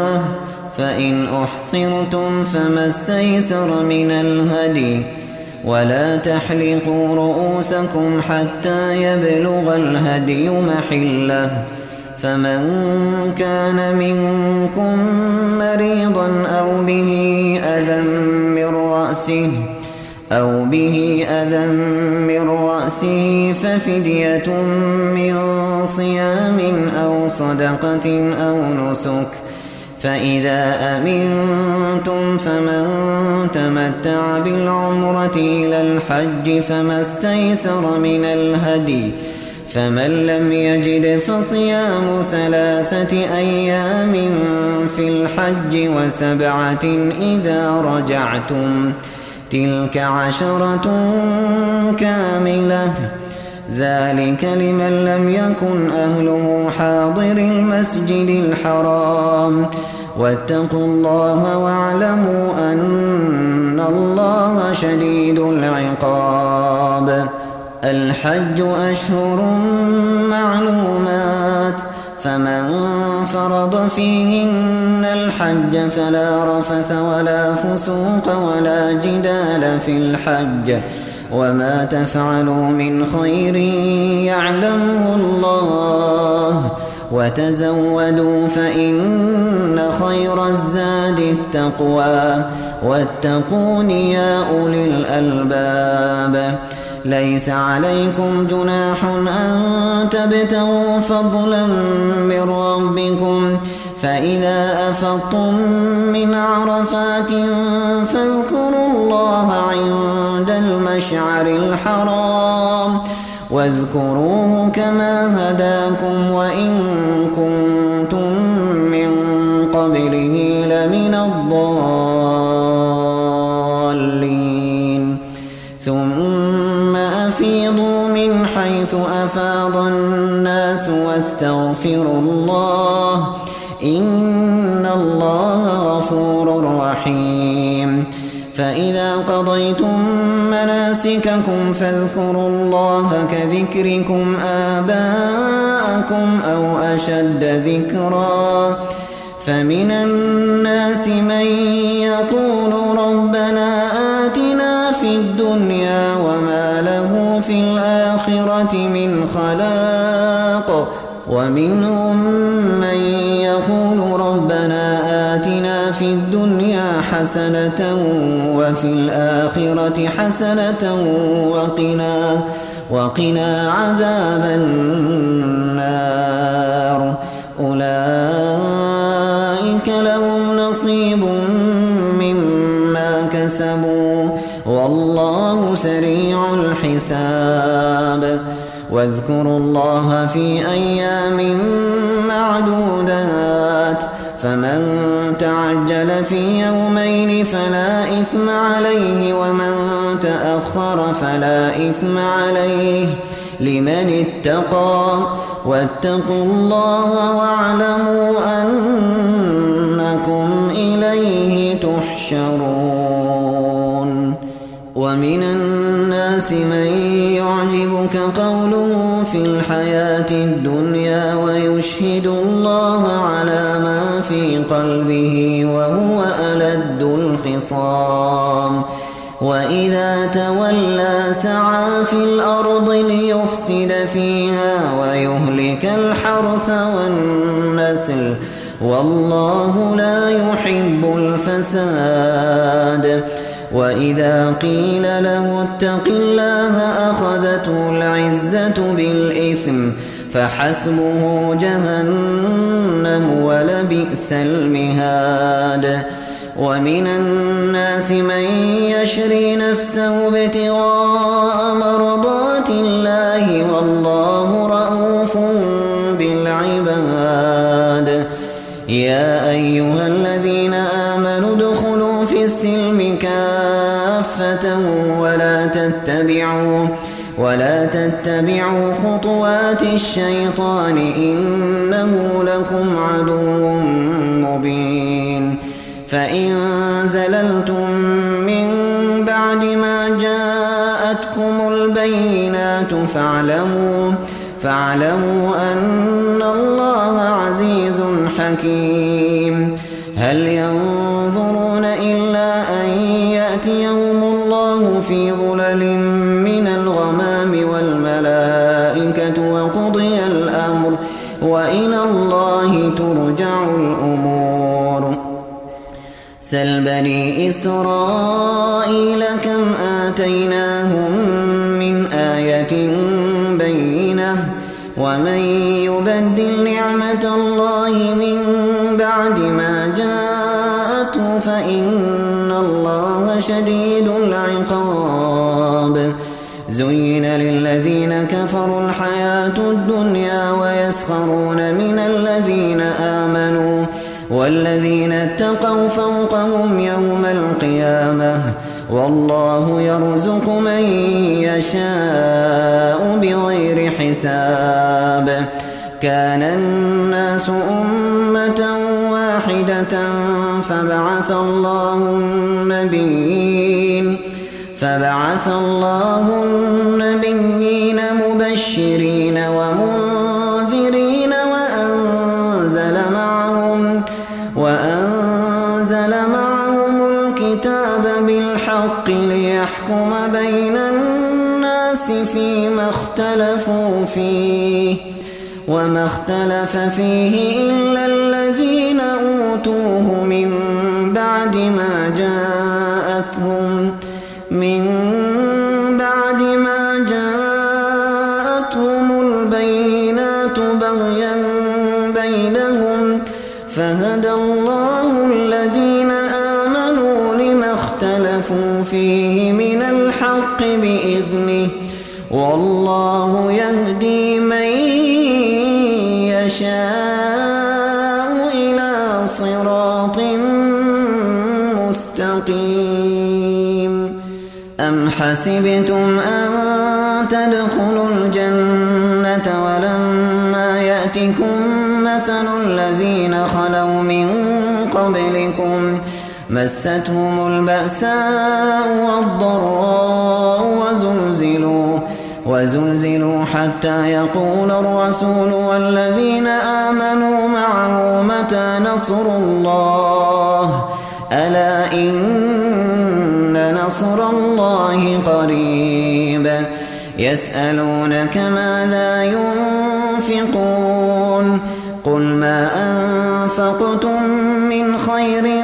فإن أحصرتم فما استيسر من الهدي ولا تحلقوا رؤوسكم حتى يبلغ الهدي محله فمن كان منكم مريضا أو به أذى من رأسه أو به أذى من رأسه ففدية من صيام أو صدقة أو نسك فإذا أمنتم فمن تمتع بالعمرة إلى الحج فما استيسر من الهدي فمن لم يجد فصيام ثلاثة أيام في الحج وسبعة إذا رجعتم تلك عشرة كاملة ذلك لمن لم يكن أهله حاضر المسجد الحرام واتقوا الله واعلموا أن الله شديد العقاب الحج أشهر معلومات فمن فرض فيهن الحج فلا رفث ولا فسوق ولا جدال في الحج وما تفعلوا من خير يعلمه الله وتزودوا فإن خير الزاد التقوى واتقون يا أولي الألباب ليس عليكم جناح أن تبتغوا فضلا من ربكم فإذا أفضتم من عرفات فاذكروا الله عند المشعر الحرام واذكروه كما هداكم وإن كنتم من قبله لمن الضالين ثم أفيضوا من حيث أفاض الناس واستغفروا الله إن الله غفور رحيم فإذا قضيتم مناسككم فاذكروا الله كذكركم آباءكم أو أشد ذكرا فمن الناس من يقول ربنا آتنا في الدنيا وما له في الآخرة من خلاق ومنهم من يقول ربنا آتنا في الدنيا حسنة وفي الآخرة حسنة وقنا وقنا عذاب النار أولئك لهم نصيب مما كسبوا والله سريع الحساب واذكروا الله في أيام معدودات فمن تعجل في يومين فلا إثم عليه ومن تأخر فلا إثم عليه لمن اتقى واتقوا الله واعلموا أنكم إليه تحشرون ومن الناس من يعجبك قوله في الحياة الدنيا ويشهد الله على ما في قلبه وهو ألد الخصام وإذا تولى سعى في الأرض ليفسد فيها ويهلك الحرث والنسل والله لا يحب الفساد وإذا قيل له اتق الله أخذته العزة بالإثم فحسبه جهنم ولبئس المهاد ومن الناس من يشري نفسه ابتغاء مرضات الله والله رؤوف بالعباد يا أيها الذين آمنوا ادخلوا في السلم كافة ولا تتبعوا ولا تتبعوا خطوات الشيطان إنه لكم عدو مبين فإن زللتم من بعد ما جاءتكم البينات فاعلموا فاعلموا أن الله عزيز حكيم هل ينظرون إلا أن يأتيهم الله في ظلل من الغمام والملائكة وقضي الأمر وإلى الله ترجع الأمور سل بني إسرائيل كم آتيناهم من آية بينة ومن يبدل نعمة الله من بعد ما جاءته فإن الله شديد العقاب زين للذين كفروا الحياة الدنيا ويسخرون من الذين آمنوا والذين اتقوا فوقهم يوم القيامة والله يرزق من يشاء بغير حساب كان الناس أمة واحدة فبعث الله النبيين فبعث الله النبيين مبشرين ومنذرين وأنزل معهم وأنزل معهم الكتاب بالحق ليحكم بين الناس فيما اختلفوا فيه وما اختلف فيه إلا الذين أوتوه من بعد ما جاءتهم من بعد ما جاءتهم البينات بغيا بينهم فهدى الله الذين آمنوا لما اختلفوا فيه من الحق بإذنه والله يهدي من يشاء إلى صراط مستقيم أم حسبتم أن تدخلوا الجنة ولما يأتكم مثل الذين خلوا من قبلكم مستهم البأساء والضراء وزلزلوا وزلزلوا حتى يقول الرسول والذين آمنوا معه متى نصر الله ألا إن نصر الله قريب يسألونك ماذا ينفقون قل ما أنفقتم من خير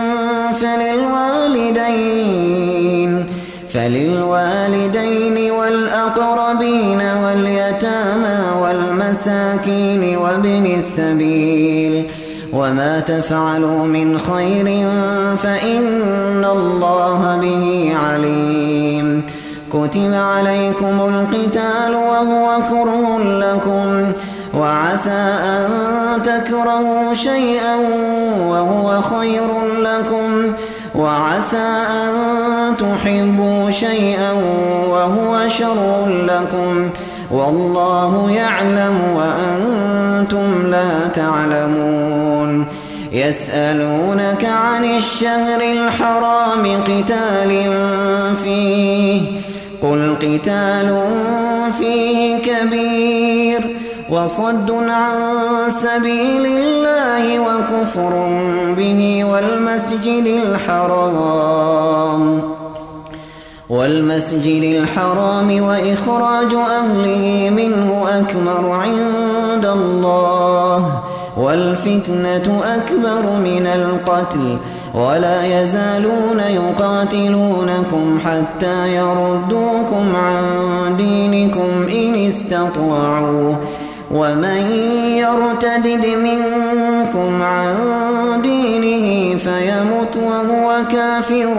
فللوالدين فللوالدين والأقربين واليتامى والمساكين وابن السبيل وما تفعلوا من خير فإن الله به عليم كتب عليكم القتال وهو كره لكم وعسى أن تكرهوا شيئا وهو خير لكم وعسى أن تحبوا شيئا وهو شر لكم والله يعلم وأنتم لا تعلمون يسألونك عن الشهر الحرام قتال فيه قل قتال فيه كبير وصد عن سبيل الله وكفر به والمسجد الحرام والمسجد الحرام وإخراج أهله منه أكبر عند الله والفتنة أكبر من القتل ولا يزالون يقاتلونكم حتى يردوكم عن دينكم إن استطاعوا ومن يرتدد منكم عن دينه فيمت وهو كافر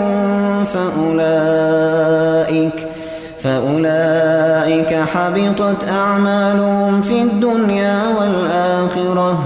فأولئك فأولئك حبطت أعمالهم في الدنيا والآخرة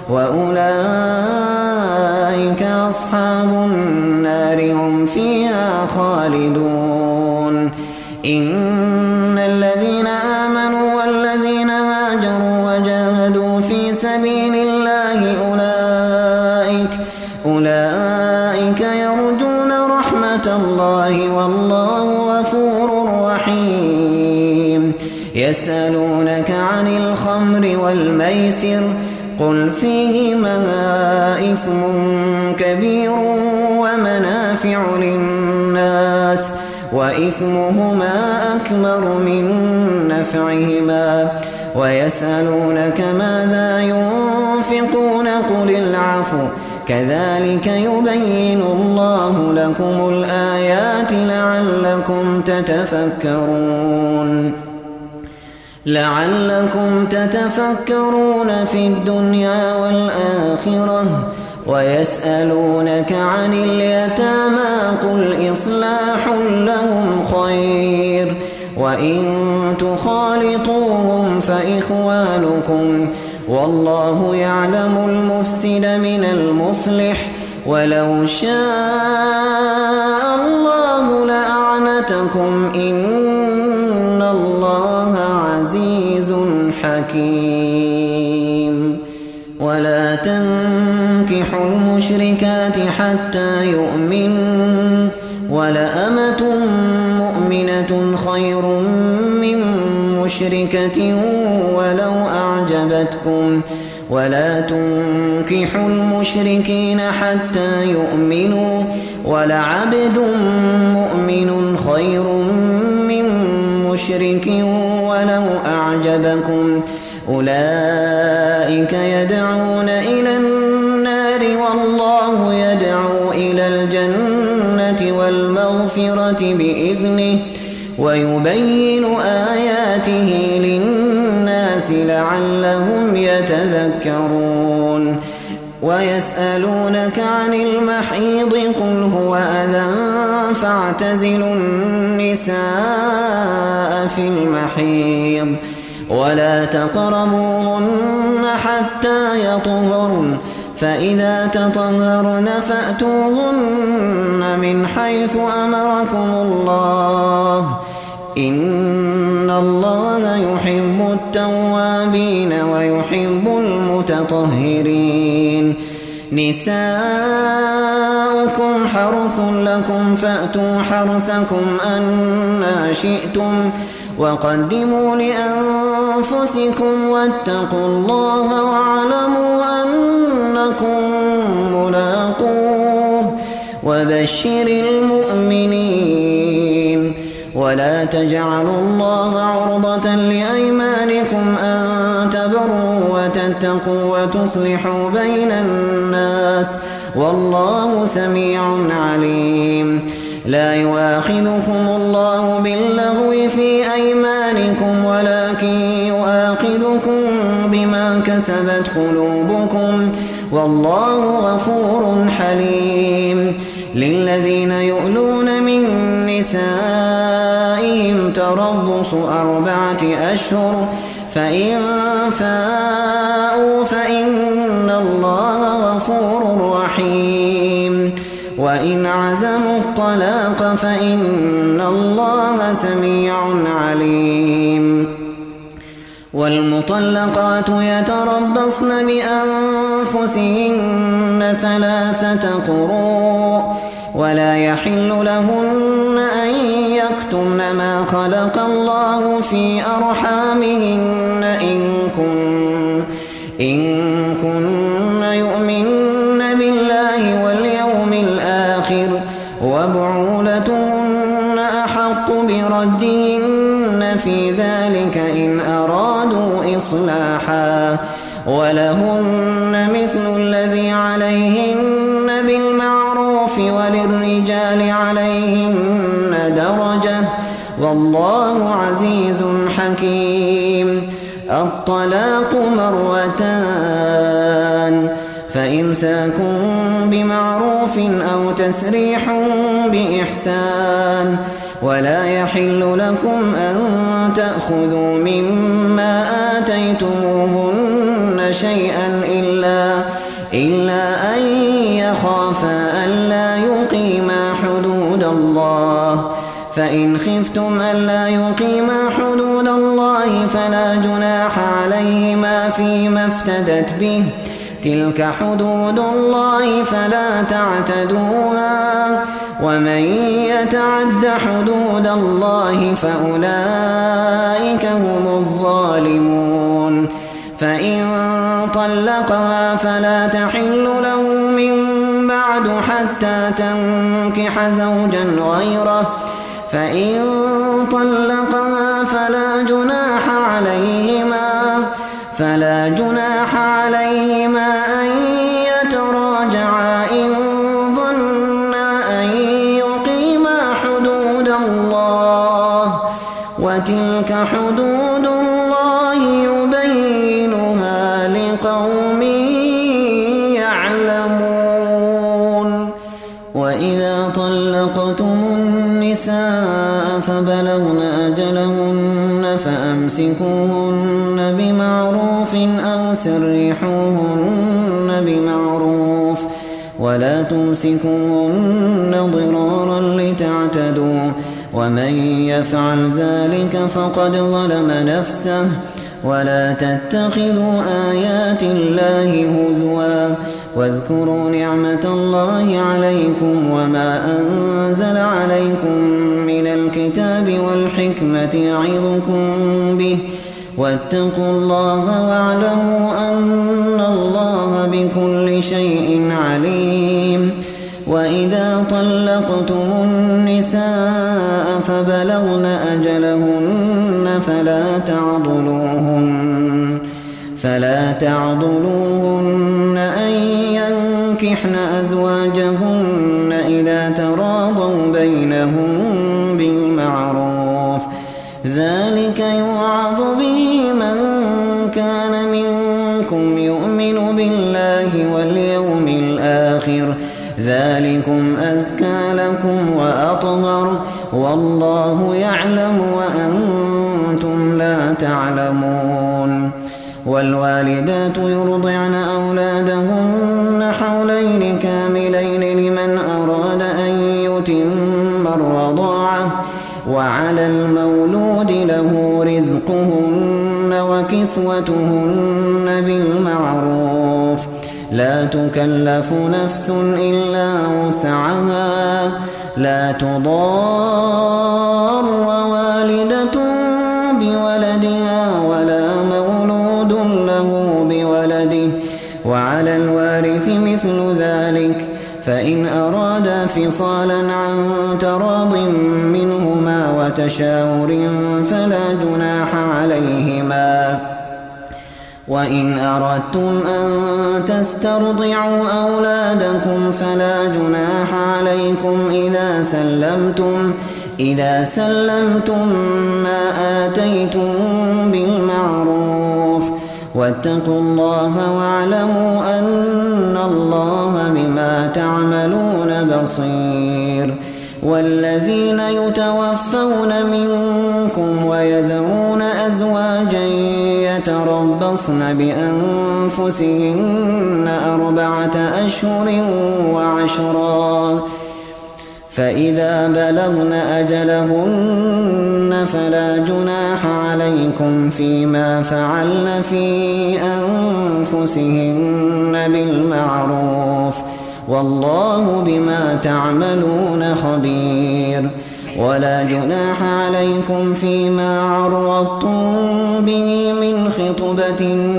وأولئك أصحاب النار هم فيها خالدون إن الذين آمنوا والذين هاجروا وجاهدوا في سبيل الله أولئك أولئك يرجون رحمة الله والله غفور رحيم يسألونك عن الخمر والميسر قل فيهما إثم كبير ومنافع للناس وإثمهما أكبر من نفعهما ويسألونك ماذا ينفقون قل العفو كذلك يبين الله لكم الآيات لعلكم تتفكرون لعلكم تتفكرون في الدنيا والآخرة ويسألونك عن اليتامى قل إصلاح لهم خير وإن تخالطوهم فإخوانكم والله يعلم المفسد من المصلح ولو شاء الله لأعنتكم إن الله عزيز حكيم ولا تنكحوا المشركات حتى يؤمنوا ولأمة مؤمنة خير من مشركة ولو أعجبتكم ولا تنكحوا المشركين حتى يؤمنوا ولعبد مؤمن خير من مشرك ولو أعجبكم أولئك يدعون إلى النار والله يدعو إلى الجنة والمغفرة بإذنه ويبين آياته للناس لعلهم يتذكرون ويسألونك عن المحيض قل هو أذى فاعتزلوا النساء في المحيض ولا تقربوهن حتى يطهرن فإذا تطهرن فأتوهن من حيث أمركم الله إن الله يحب التوابين ويحب المتطهرين نساؤكم حرث لكم فأتوا حرثكم أنى شئتم وقدموا لأنفسكم واتقوا الله واعلموا أنكم ملاقوه وبشر المؤمنين ولا تجعلوا الله عرضة لأيمانكم أن تبروا وتتقوا وتصلحوا بين الناس والله سميع عليم لا يؤاخذكم الله باللغو في أيمانكم ولكن يؤاخذكم بما كسبت قلوبكم والله غفور حليم للذين يؤلون من نسائهم تربص أربعة أشهر فإن فاءوا فإن الله غفور رحيم وإن عزموا الطلاق فإن الله سميع عليم والمطلقات يتربصن بأنفسهن ثلاثة قروء ولا يحل لهن أن يكتمن ما خلق الله في أرحامهن إن كن إن كن يؤمن بالله واليوم الآخر وبعولتهن أحق بردهن في ذلك إن أرادوا إصلاحا ولهن مثل الذي عليهن بالمعروف وللرجال عليهن درجة والله عزيز حكيم الطلاق مرتان فإمساك بمعروف أو تسريح بإحسان ولا يحل لكم أن تأخذوا مما آتيتموهن شيئا إلا, إلا أن يخافا ألا يقيما حدود الله فإن خفتم ألا يقيما حدود الله فلا جناح عليهما فيما افتدت به تلك حدود الله فلا تعتدوها ومن يتعد حدود الله فأولئك هم الظالمون. فإن طلقها فلا تحل له من بعد حتى تنكح زوجا غيره، فإن طلقها فلا جناح عليهما فلا جناح عليهما أن يتراجعا إن ظنا أن يقيما حدود الله، وتلك حدود الله يبينها لقوم يعلمون. وإذا طلقتم النساء فبلغن أجلهن فأمسكوهن بمعروف أو سرحوهن بمعروف، ولا تمسكوهن ضرارا لتعتدوا، ومن يفعل ذلك فقد ظلم نفسه. ولا تتخذوا آيات الله هزوا، واذكروا نعمة الله عليكم وما أنزل عليكم من الكتاب والحكمة يعظكم به، واتقوا الله واعلموا أن الله بكل شيء عليم. وإذا طلقتم النساء فبلغن أجلهن فلا تعضلوهن فلا تعضلوهن أن ينكحن أزواجهن إذا تراضوا بينهم بالمعروف، ذلك يوعظ به من كان منكم يؤمن بالله واليوم الآخر، ذلكم أزكى لكم وأطهر، والله يعلم وأنتم لا تعلمون. والوالدات يرضعن أولادهن حولين كاملين لمن أراد أن يتم الرضاعة، وعلى المولود له رزقهن وكسوتهن بالمعروف، لا تكلف نفس إلا وسعها، لا تضار والدة بولدها ولا مولود له بولده، وعلى الوارث مثل ذلك، فإن أرادا فصالا عن تراض منهما وتشاور فلا جناح عليهما. وإن أردتم أن تسترضعوا أولادكم فلا جناح عليكم إذا سلمتم إذا سلمتم ما آتيتم بالمعروف، واتقوا الله واعلموا أن الله بما تعملون بصير. والذين يتوفون منكم ويذرون أزواجا يتربصن بأنفسهن أربعة أشهر وعشرا، فإذا بلغن أجلهن فلا جناح عليكم فيما فعلن في أنفسهن بالمعروف، والله بما تعملون خبير. ولا جناح عليكم فيما عرضتم به من خطبة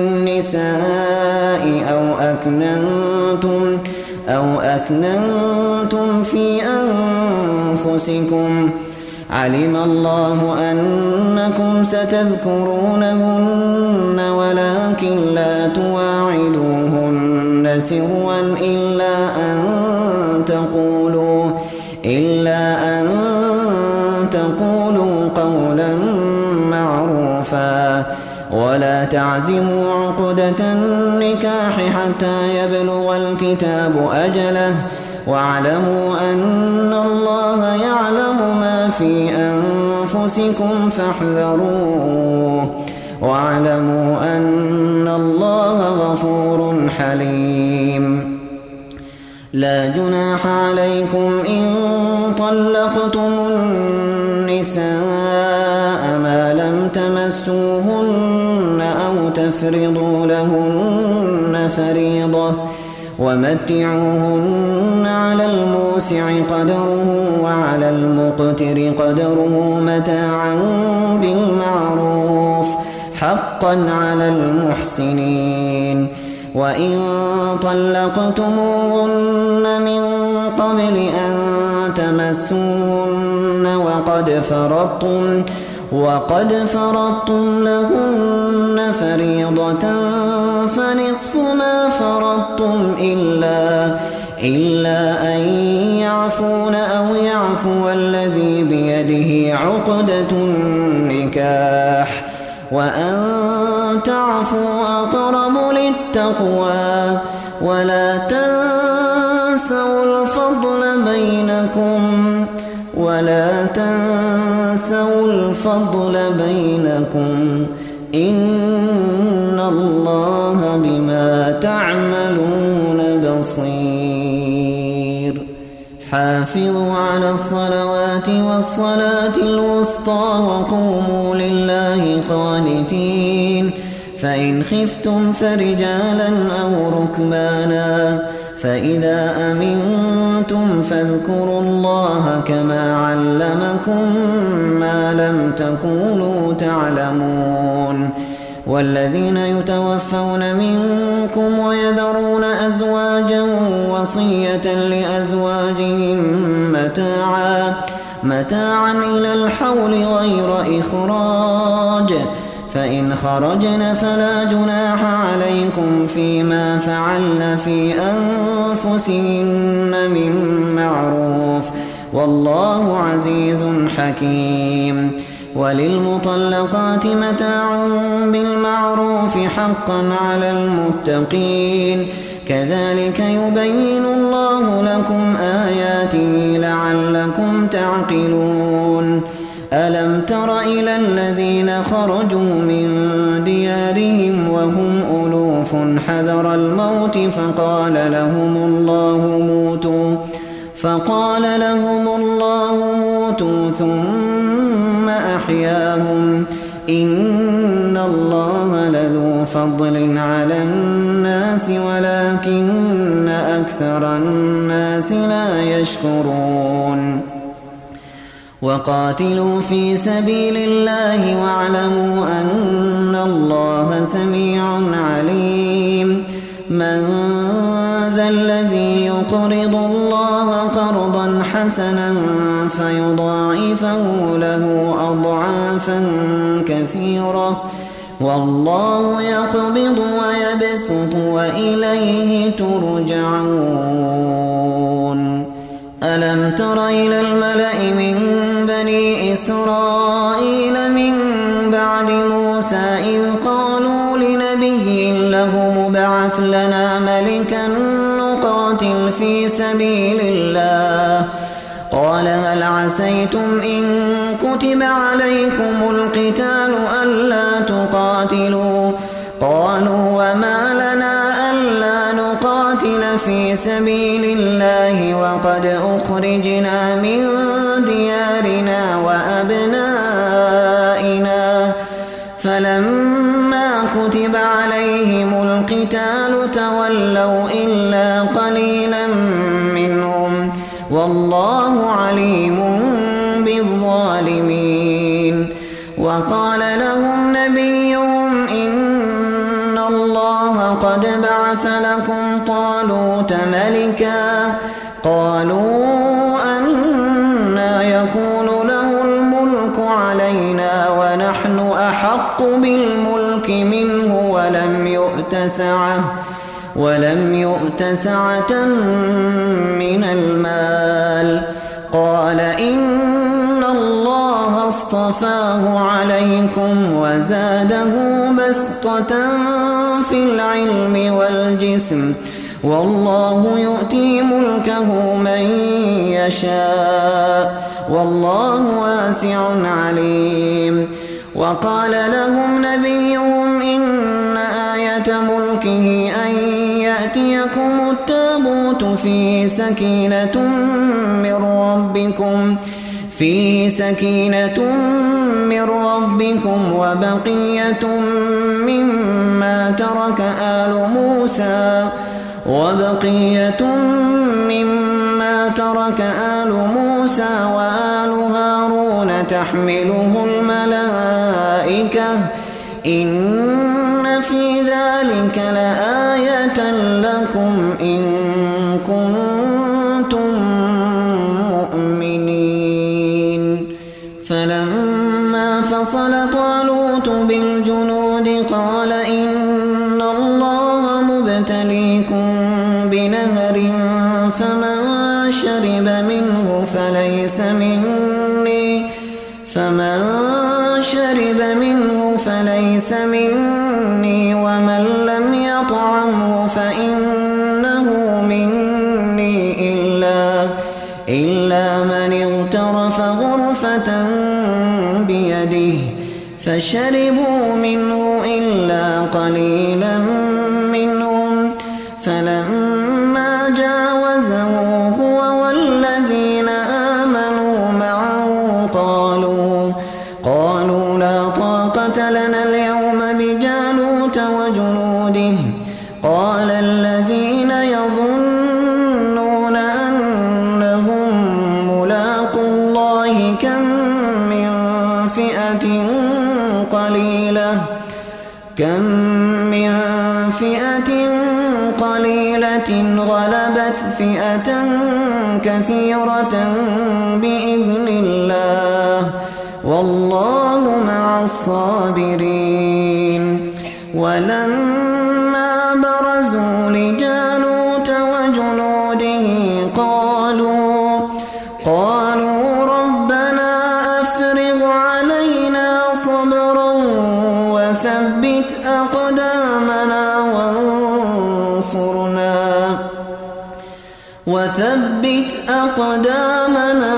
النساء أو أكننتم أو أكننتم في أنفسكم، علم الله أنكم ستذكرونهن ولكن لا تواعدوهن سرا إلا أن تقولوا إلا أن تقولوا قولا معروفا، ولا تعزموا عقدة النكاح حتى يبلغ الكتاب أجله، واعلموا أن الله يعلم ما في أنفسكم فاحذروه، واعلموا أن الله غفور حليم. لا جناح عليكم إن طلقتم النساء ما لم تمسوهن أو تفرضوا لهن فريضة، ومتعوهن على الموسع قدره وعلى المقتر قدره متاعا بالمعروف حقا على المحسنين. وإن طلقتموهن من قبل أن تمسوهن وقد فرضتم وقد فرضتم لهن فريضة فنصف ما فرضتم إلا إلا أن يعفون أو يعفو الذي بيده عقدة النكاح وأن تعفوا أقرب للتقوى ولا تنسوا الفضل بينكم ولا تنسوا الفضل بينكم إن الله بما تعملون بصير. حافظوا على الصلوات والصلاة الوسطى وقوموا لله قانتين. فإن خفتم فرجالا أو ركبانا فإذا أمنتم فاذكروا الله كما علمكم ما لم تكونوا تعلمون. والذين يتوفون منكم ويذرون أزواجا وصية لأزواجهم متاعا متاعا إلى الحول غير إخراج فإن خرجن فلا جناح عليكم فيما فعلن في أنفسهن من معروف والله عزيز حكيم. وللمطلقات متاع بالمعروف حقا على المتقين كذلك يبين الله لكم آياته لعلكم تعقلون. ألم تر إلى الذين خرجوا من ديارهم وهم ألوف حذر الموت فقال لهم الله موتوا فقال لهم الله موتوا ثم أحياهم إن الله لذو فضل على الناس ولكن أكثر الناس لا يشكرون. وقاتلوا في سبيل الله واعلموا أن الله سميع عليم. من ذا الذي يقرض الله قرضا حسنا فيضاعفه له أضعافا كثيرة والله يقبض ويبسط وإليه ترجعون. ألم تر إلى الملأ من بني إسرائيل من بعد موسى إذ قالوا لنبي له مبعث لنا ملكا نقاتل في سبيل الله قال هل عسيتم إن كتب عليكم القتال ألا تقاتلوا قالوا وما لنا ألا نقاتل في سبيل الله وقد أخرجنا من ديارنا وأبنائنا فلما كتب عليهم القتال تولوا إلا قليلا منهم والله عليم بالظالمين. وقال لهم نبيهم إن الله قد بعث لكم طالوت ملكا قالوا أنى يكون له الملك علينا ونحن أحق بالملك منه ولم يؤت سعة ولم يؤت سعة من المال قال إن الله اصطفاه عليكم وزاده بسطة في العلم والجسم والله يؤتي ملكه من يشاء والله واسع عليم. وقال لهم نبيهم إن آية ملكه أن يأتيكم التابوت فيه سكينة من ربكم فيه سكينة من ربكم وبقية مما ترك آل موسى وبقية مما ترك آل موسى وآل هارون تحمله الملائكة إن في ذلك لآية لكم إن كنتم مؤمنين. فلما فصل طالوت بالجنود قال إن الله مبتليكم بنهر فمن شرب منه فليس مني فمن شرب منه فليس مني ومن لم يطعمه فإنه مني إلا إلا من اغترف غرفة بيده فشربوا منه إلا قليلا منهم. فلما جاوزه هو والذين آمنوا معه قالوا قالوا لا طاقة لنا اليوم بجالوت وجنوده قال الذين يظنون أنهم ملاقو الله كم من فئة قليلة كم من فئة قليلة غلبت فئة كثيرة بإذن الله والله مع الصابرين. ولما برزوا لجالوت وجنوده قالوا قالوا ربنا أفرغ علينا صبرا وثبت أقدامنا وانصرنا وثبت أقدامنا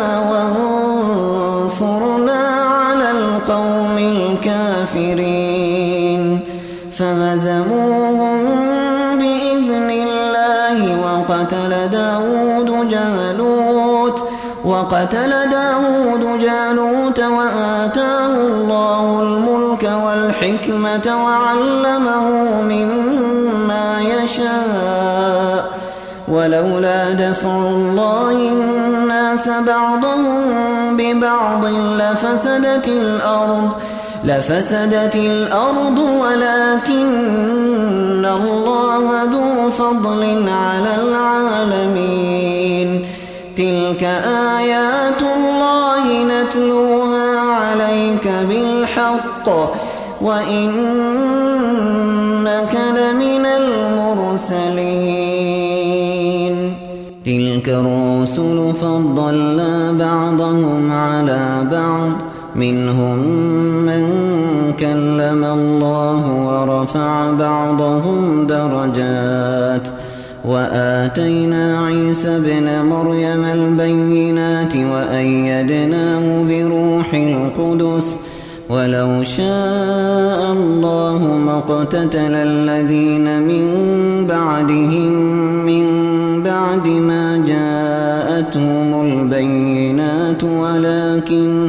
وانصرنا على القوم الكافرين. فهزموهم بإذن الله وقتل داود جالوت وقتل داود جالوت وآتاه الله الملك والحكمة وعلمه مما يشاء ولولا دفع الله الناس بعضهم ببعض لفسدت الأرض لفسدت الأرض ولكن الله ذو فضل على العالمين. تلك آيات الله نتلوها عليك بالحق وإنك لمن المرسلين. تلك الرسل فضلنا بعضهم على بعض منهم من كلم الله ورفع بعضهم درجات وآتينا عيسى ابن مريم البينات وأيدناه بروح القدس ولو شاء الله ما اقتتل الذين من بعدهم من بعد ما جاءتهم البينات ولكن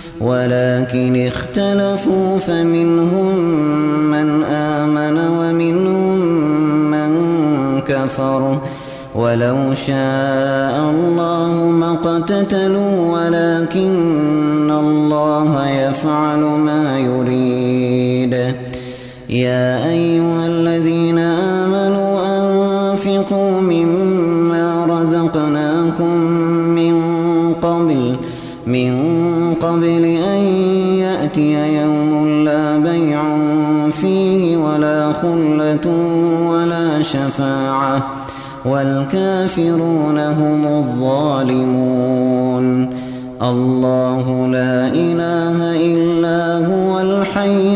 ولكن اختلفوا فمنهم من آمن ومنهم من كفر ولو شاء الله ما اقتتلوا ولكن الله يفعل ما يريد. يا أيها الذين آمنوا أنفقوا مما رزقناكم من قبل من قبل أن يأتي يوم لا بيع فيه ولا خلة ولا شفاعة والكافرون هم الظالمون. الله لا إله إلا هو الحي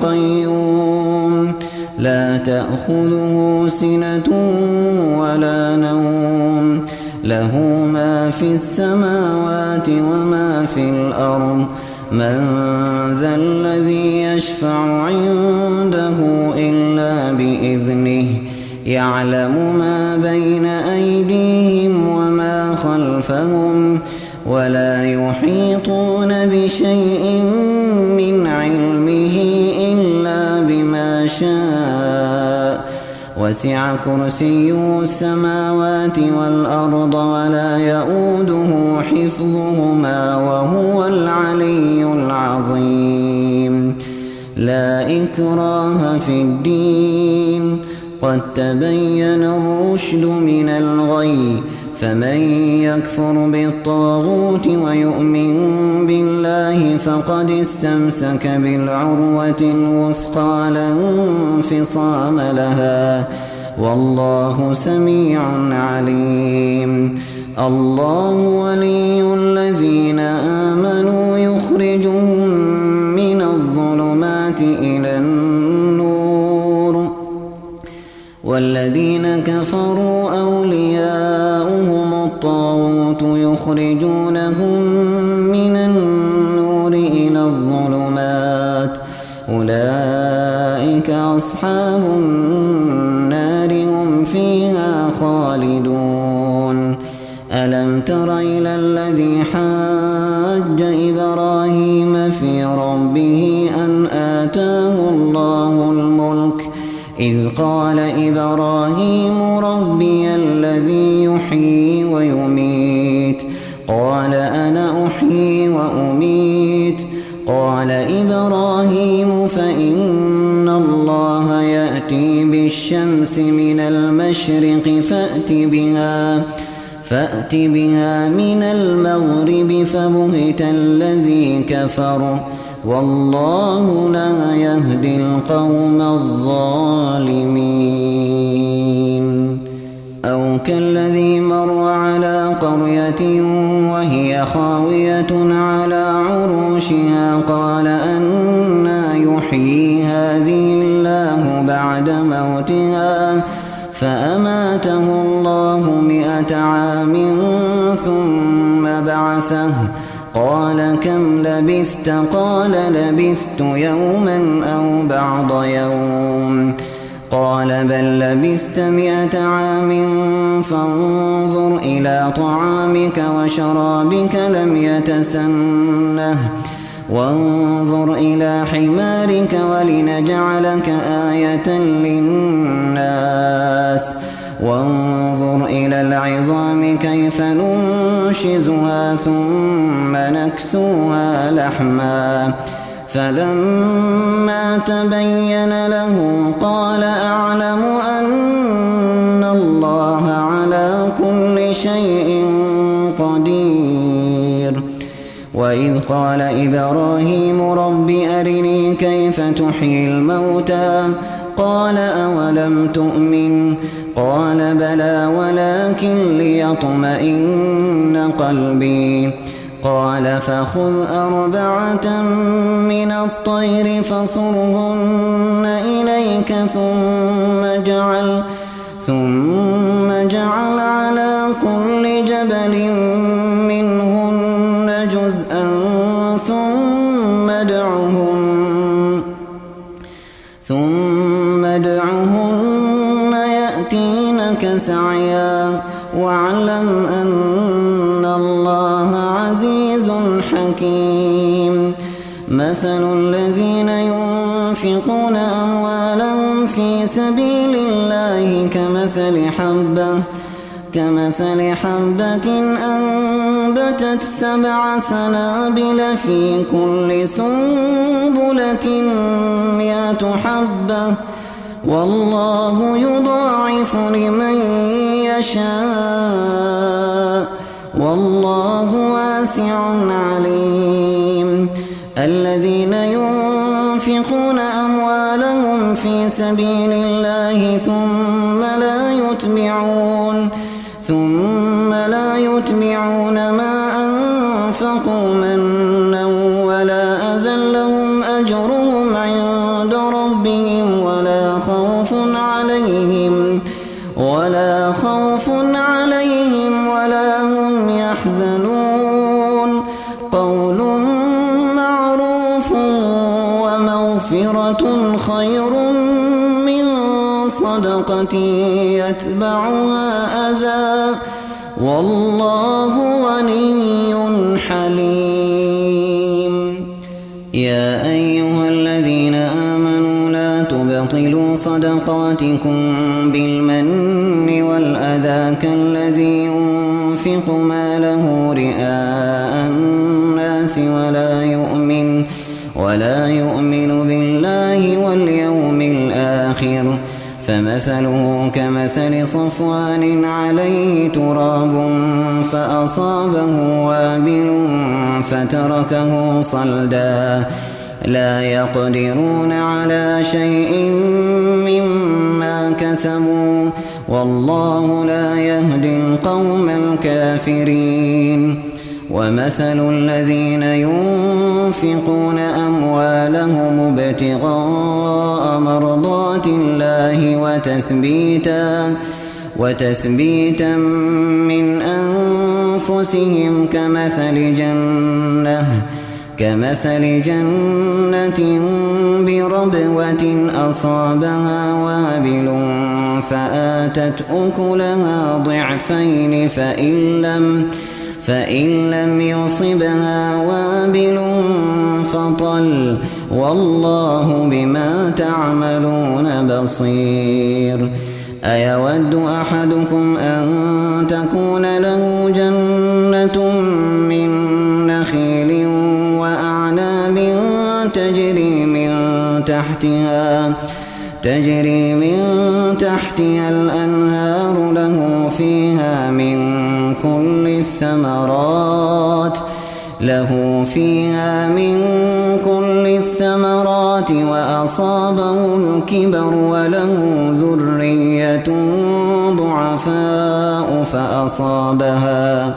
القيوم لا تأخذه سنة ولا نوم له ما في السماوات وما في الأرض من ذا الذي يشفع عنده إلا بإذنه يعلم ما بين أيديهم وما خلفهم ولا يحيطون بشيء من علمه إلا بما شاء وسع كرسيه السماوات والأرض ولا يؤوده حفظهما وهو العلي العظيم. لا إكراه في الدين قد تبين الرشد من الغي، فمن يكفر بالطاغوت ويؤمن بالله فقد استمسك بالعروة الوثقى لا انفصام لها، والله سميع عليم. الله ولي الذين آمنوا يخرجهم من الظلمات إلى النور، والذين كفروا أولياؤهم الطاغوت يخرجونهم من النور إلى الظلمات، أولئك أصحاب النار هم فيها خالدون. ألم تر إلى الذي حاج إبراهيم في ربه أن آتاه الله الملك، إذ قال إبراهيم ربي الذي يحيي ويميت، قال أنا أحيي وأميت. قال إبراهيم فإن الله يأتي بالشمس من المشرق فأت بها فأت بها من المغرب فبهت الذي كفر، والله لا يهدي القوم الظالمين. أو كالذي مر على قرية وهي خاوية على عروشها قال أنى يحيي هذه الله بعد موتها، فأماته الله مئة عام ثم بعثه، قال كم لبثت؟ قال لبثت يوما أو بعض يوم، قال بل لبثت مئة عام فانظر إلى طعامك وشرابك لم يتسنه، وانظر إلى حمارك ولنجعلك آية للناس، وانظر إلى العظام كيف ننشزها ثم نكسوها لحما، فلما تبين له قال أعلم أن الله على كل شيء قدير. وإذ قال إبراهيم رب أرني كيف تحيي الموتى، قال أولم تؤمن؟ قال بلى ولكن ليطمئن قلبي. قال فخذ أربعة من الطير فصرهن إليك ثم جعل ثم جعل على كل جبل منهن جزءا ثم ادعهن ثم ادعهن يأتينك سعيا، واعلم أن الله عزيز حكيم. مثل الذين ينفقون أموالهم في سبيل الله كمثل حبة كمثل حبة أنبتت سبع سنابل في كل سنبلة مئة حبة، والله يضاعف لمن يشاء، والله واسع عليم. الذين ينفقون أموالهم في سبيل الله ثم لا يتبعون ثم لا يتبعون ما أنفقوا منا ولا أذى لهم أجرهم عند ربهم ولا خوف عليهم ولا خوف عليهم ولا هم يحزنون. قول معروف ومغفرة خير من صدقة يتبعها أذى، والله غني حليم. يا أيها الذين آمنوا لا تبطلوا تبطلوا صدقاتكم بالمن والأذى كالذي ينفق ماله رئاء الناس ولا يؤمن ولا يؤمن بالله واليوم الآخر فمثله كمثل صفوان عليه تراب فأصابه وابل فتركه صلدا لا يقدرون على شيء مما كسبوا والله لا يهدي القوم الكافرين ومثل الذين ينفقون أموالهم ابتغاء مرضات الله وتثبيتا وتثبيتا من أنفسهم كمثل جنة كمثل جنة بربوة أصابها وابل فآتت أكلها ضعفين فإن لم فإن لم يصبها وابل فطل والله بما تعملون بصير أيود أحدكم أن تكون له جنة من نخيل وأعناب تجري من تحتها تجري من تحتها الأنهار له فيها من كل الثمرات له فيها من كل الثمرات وأصابه الكبر وله ذرية ضعفاء فأصابها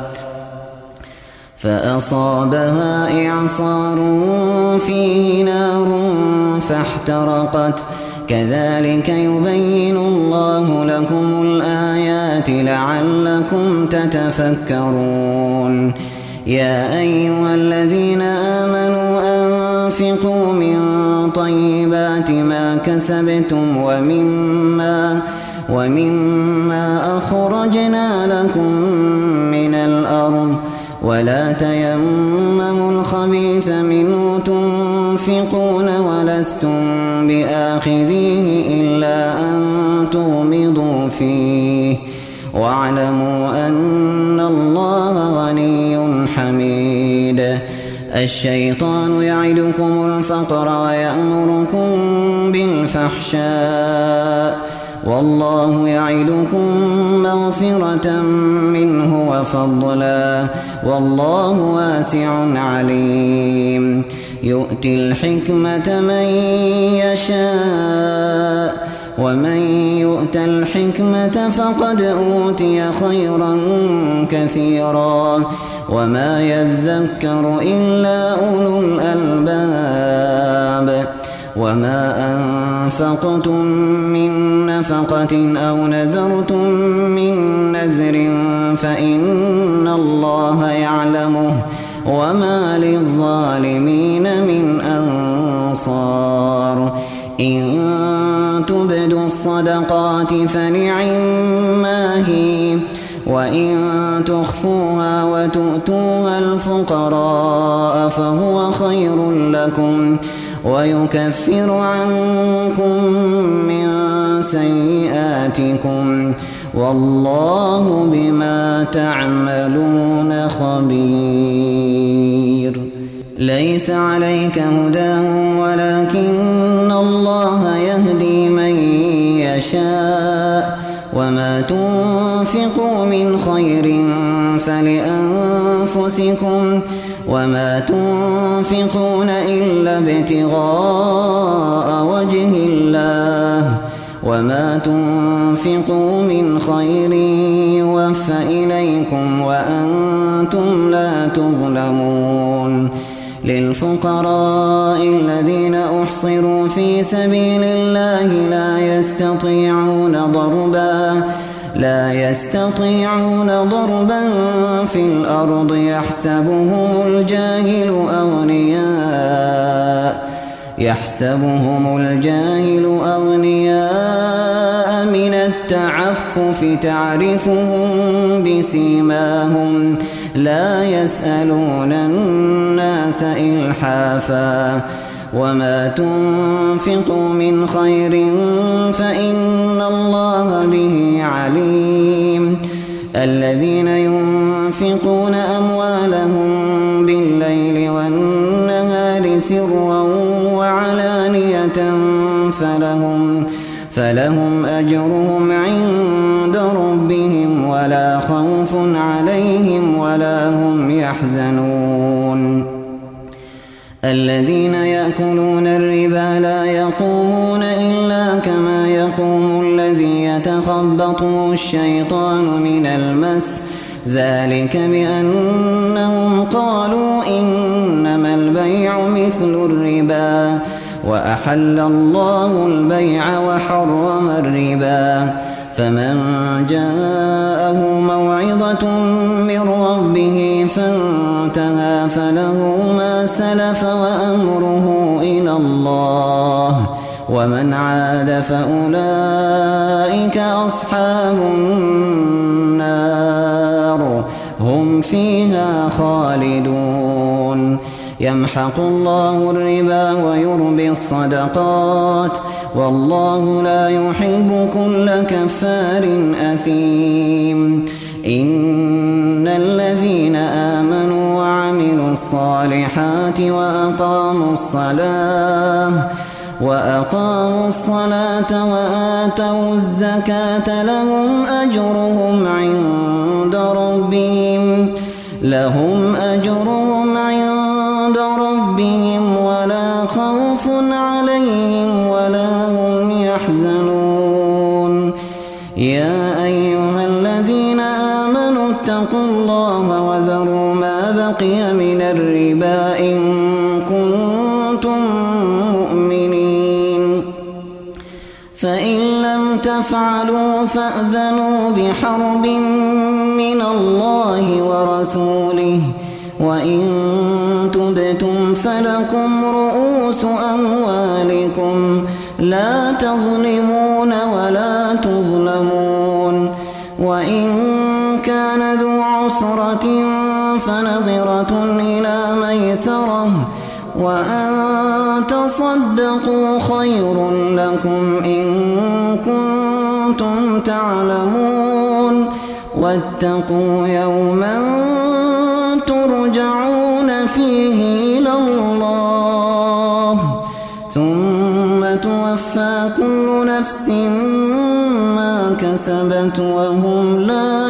فأصابها إعصار فيه نار فاحترقت كذلك يبين الله لكم الآيات لعلكم تتفكرون يا أيها الذين آمنوا أنفقوا من طيبات ما كسبتم ومما ومما أخرجنا لكم من الأرض ولا تيمموا الخبيث منه تنفقون ولستم بآخذيه إلا أن تغمضوا فيه واعلموا أن الله غني حميد الشيطان يعدكم الفقر ويأمركم بالفحشاء والله يعدكم مغفرة منه وفضلا والله واسع عليم يؤتي الحكمة من يشاء ومن يؤت الحكمة فقد أوتي خيرا كثيرا وما يذكر إلا أولو الألباب وما أنفقتم من نفقة أو نذرتم من نذر فإن الله يعلمه وما للظالمين من أنصار إن تبدوا الصدقات فنعما هي وإن تخفوها وتؤتوها الفقراء فهو خير لكم ويكفر عنكم من سيئاتكم والله بما تعملون خبير ليس عليك هداهم ولكن الله يهدي من يشاء وما تنفقوا من خير فلأنفسكم وما تنفقون إلا ابتغاء وجه الله وما تنفقوا من خير يوفى إليكم وأنتم لا تظلمون للفقراء الذين أحصروا في سبيل الله لا يستطيعون ضربا لا يستطيعون ضربا في الأرض يحسبهم الجاهل أغنياء يحسبهم الجاهل أغنياء من التعفف تعرفهم بسيماهم لا يسألون الناس إلحافا وما تنفقوا من خير فإن الله به عليم الذين ينفقون أموالهم بالليل والنهار سرا وعلانية فلهم, فلهم أجرهم عند ربهم ولا خوف عليهم ولا هم يحزنون الذين يأكلون الربا لا يقومون إلا كما يقوم الذي يتخبطه الشيطان من المس ذلك بأنهم قالوا إنما البيع مثل الربا وأحل الله البيع وحرم الربا فمن جاءه موعظة من ربه فانتهى فله ما سلف وأمره إلى الله ومن عاد فأولئك أصحاب النار هم فيها خالدون يمحق الله الربا ويربي الصدقات والله لا يحب كل كفار أثيم إن الذين آمنوا وعملوا الصالحات وأقاموا الصلاة وأقاموا الصلاة وآتوا الزكاة لهم أجرهم عند ربهم لهم أجرهم عند ربهم ولا خوف عليهم ولا هم يحزنون يا أيها الذين آمنوا اتقوا الله وذروا ما بقي من الربا إن كنتم مؤمنين فإن لم تفعلوا فأذنوا بحرب من الله ورسوله وإن تبتم فلكم رؤوس أموالكم لا تظلمون ولا تظلمون وإن كان ذو عسرة فنظرة إلى ميسرة وأن تصدقوا خير لكم إن كنتم تعلمون واتقوا يوما ترجعون فيه إلى الله ثم توفى كل نفس ما كسبت وهم لا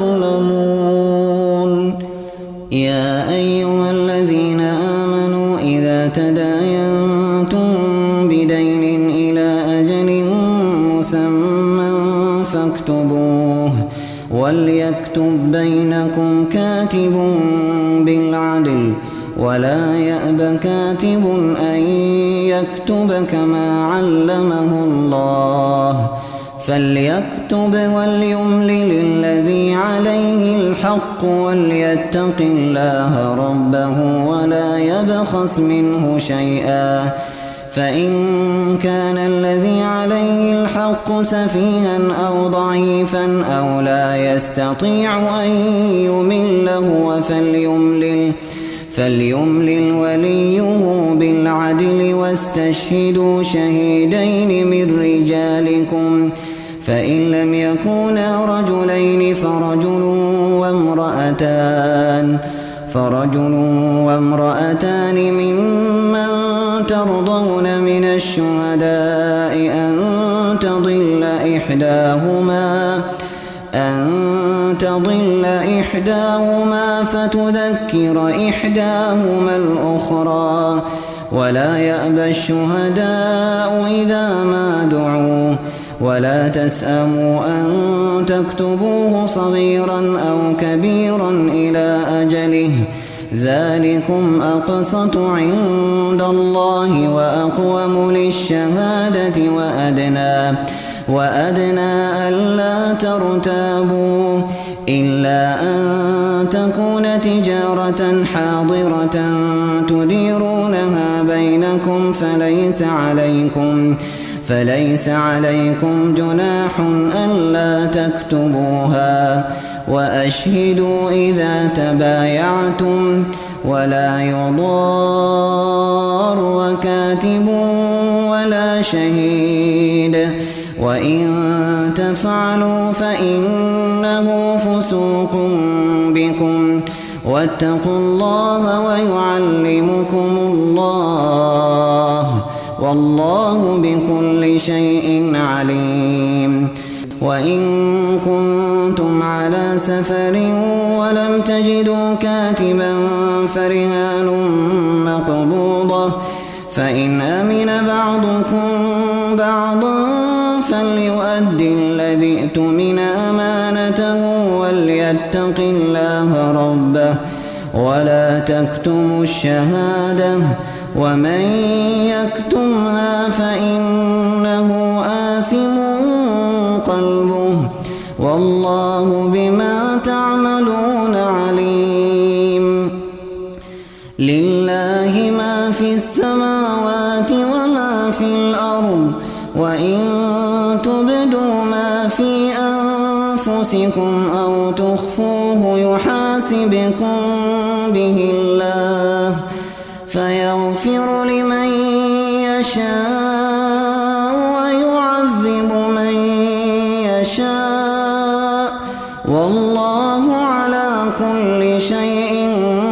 يظلمون يا أيها الذين آمنوا إذا تداينتم بدين إلى أجل مسمى فاكتبوه وليكتب بينكم كاتب بالعدل ولا يأب كاتب أن يكتب كما علمه الله فليكتب وليملل الذي عليه الحق وليتق الله ربه ولا يبخس منه شيئا فإن كان الذي عليه الحق سفيها أو ضعيفا أو لا يستطيع أن يمل هو فليملل فليملل وليه بالعدل واستشهدوا شهيدين من رجالكم فإن لم يكونا رجلين فرجل وامرأتان فرجل وامرأتان ممن ترضون من الشهداء أن تضل إحداهما أن تضل إحداهما فتذكر إحداهما الأخرى ولا يأبى الشهداء إذا ما دعوا ولا تسأموا أن تكتبوه صغيرا أو كبيرا إلى أجله ذلكم أقسط عند الله وأقوم للشهادة وأدنى وأدنى ألا ترتابوا إلا أن تكون تجارة حاضرة تديرونها بينكم فليس عليكم فليس عليكم جناح ألا تكتبوها وأشهدوا إذا تبايعتم ولا يضار كاتب ولا شهيد وإن تفعلوا فإنه فسوق بكم واتقوا الله ويعلمكم الله والله بكل شيء عليم. وإن كنتم على سفر ولم تجدوا كاتبا فرهان مقبوضة فإن أمن بعضكم بعضا فليؤدي الذي ائتمن أمانته وليتق الله ربه ولا تكتموا الشهادة ومن يكتمها فإنه آثم قلبه والله بما تعملون عليم. لله ما في السماوات وما في الأرض وإن تبدوا ما في أنفسكم أو تخفوه يحاسبكم به الله فيغفر لمن يشاء ويعذب من يشاء والله على كل شيء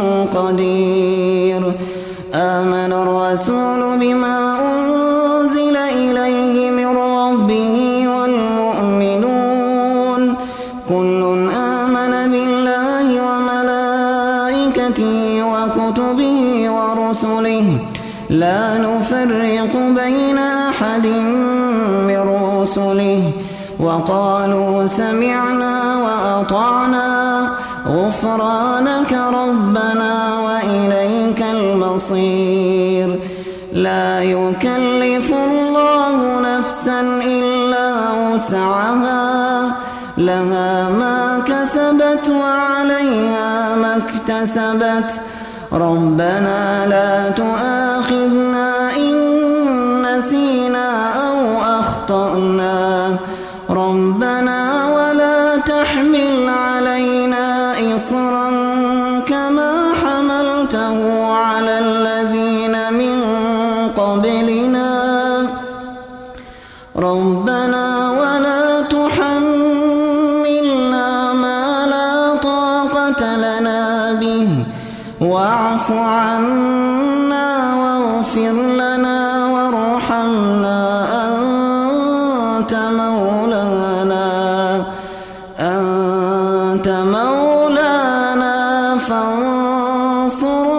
قدير. آمن الرسول بما أنزل إليه من ربه والمؤمنون كل آمن بالله وملائكته وكتبه ورسله لا نفرق بين أحد من رسله وقالوا سمعنا وأطعنا غفرانك ربنا وإليك المصير. لا يكلف الله نفسا إلا وسعها لها ما كسبت وعليها ما اكتسبت ربنا لا تؤاخذنا إن نسينا أو أخطأنا ربنا ولا تحمل علينا إصرا كما حملته على الذين من قبلنا ربنا ولا تحملنا ما لا طاقة لنا به واعف عنا واغفر لنا وارحمنا أنت مولانا أنت مولانا فانصرنا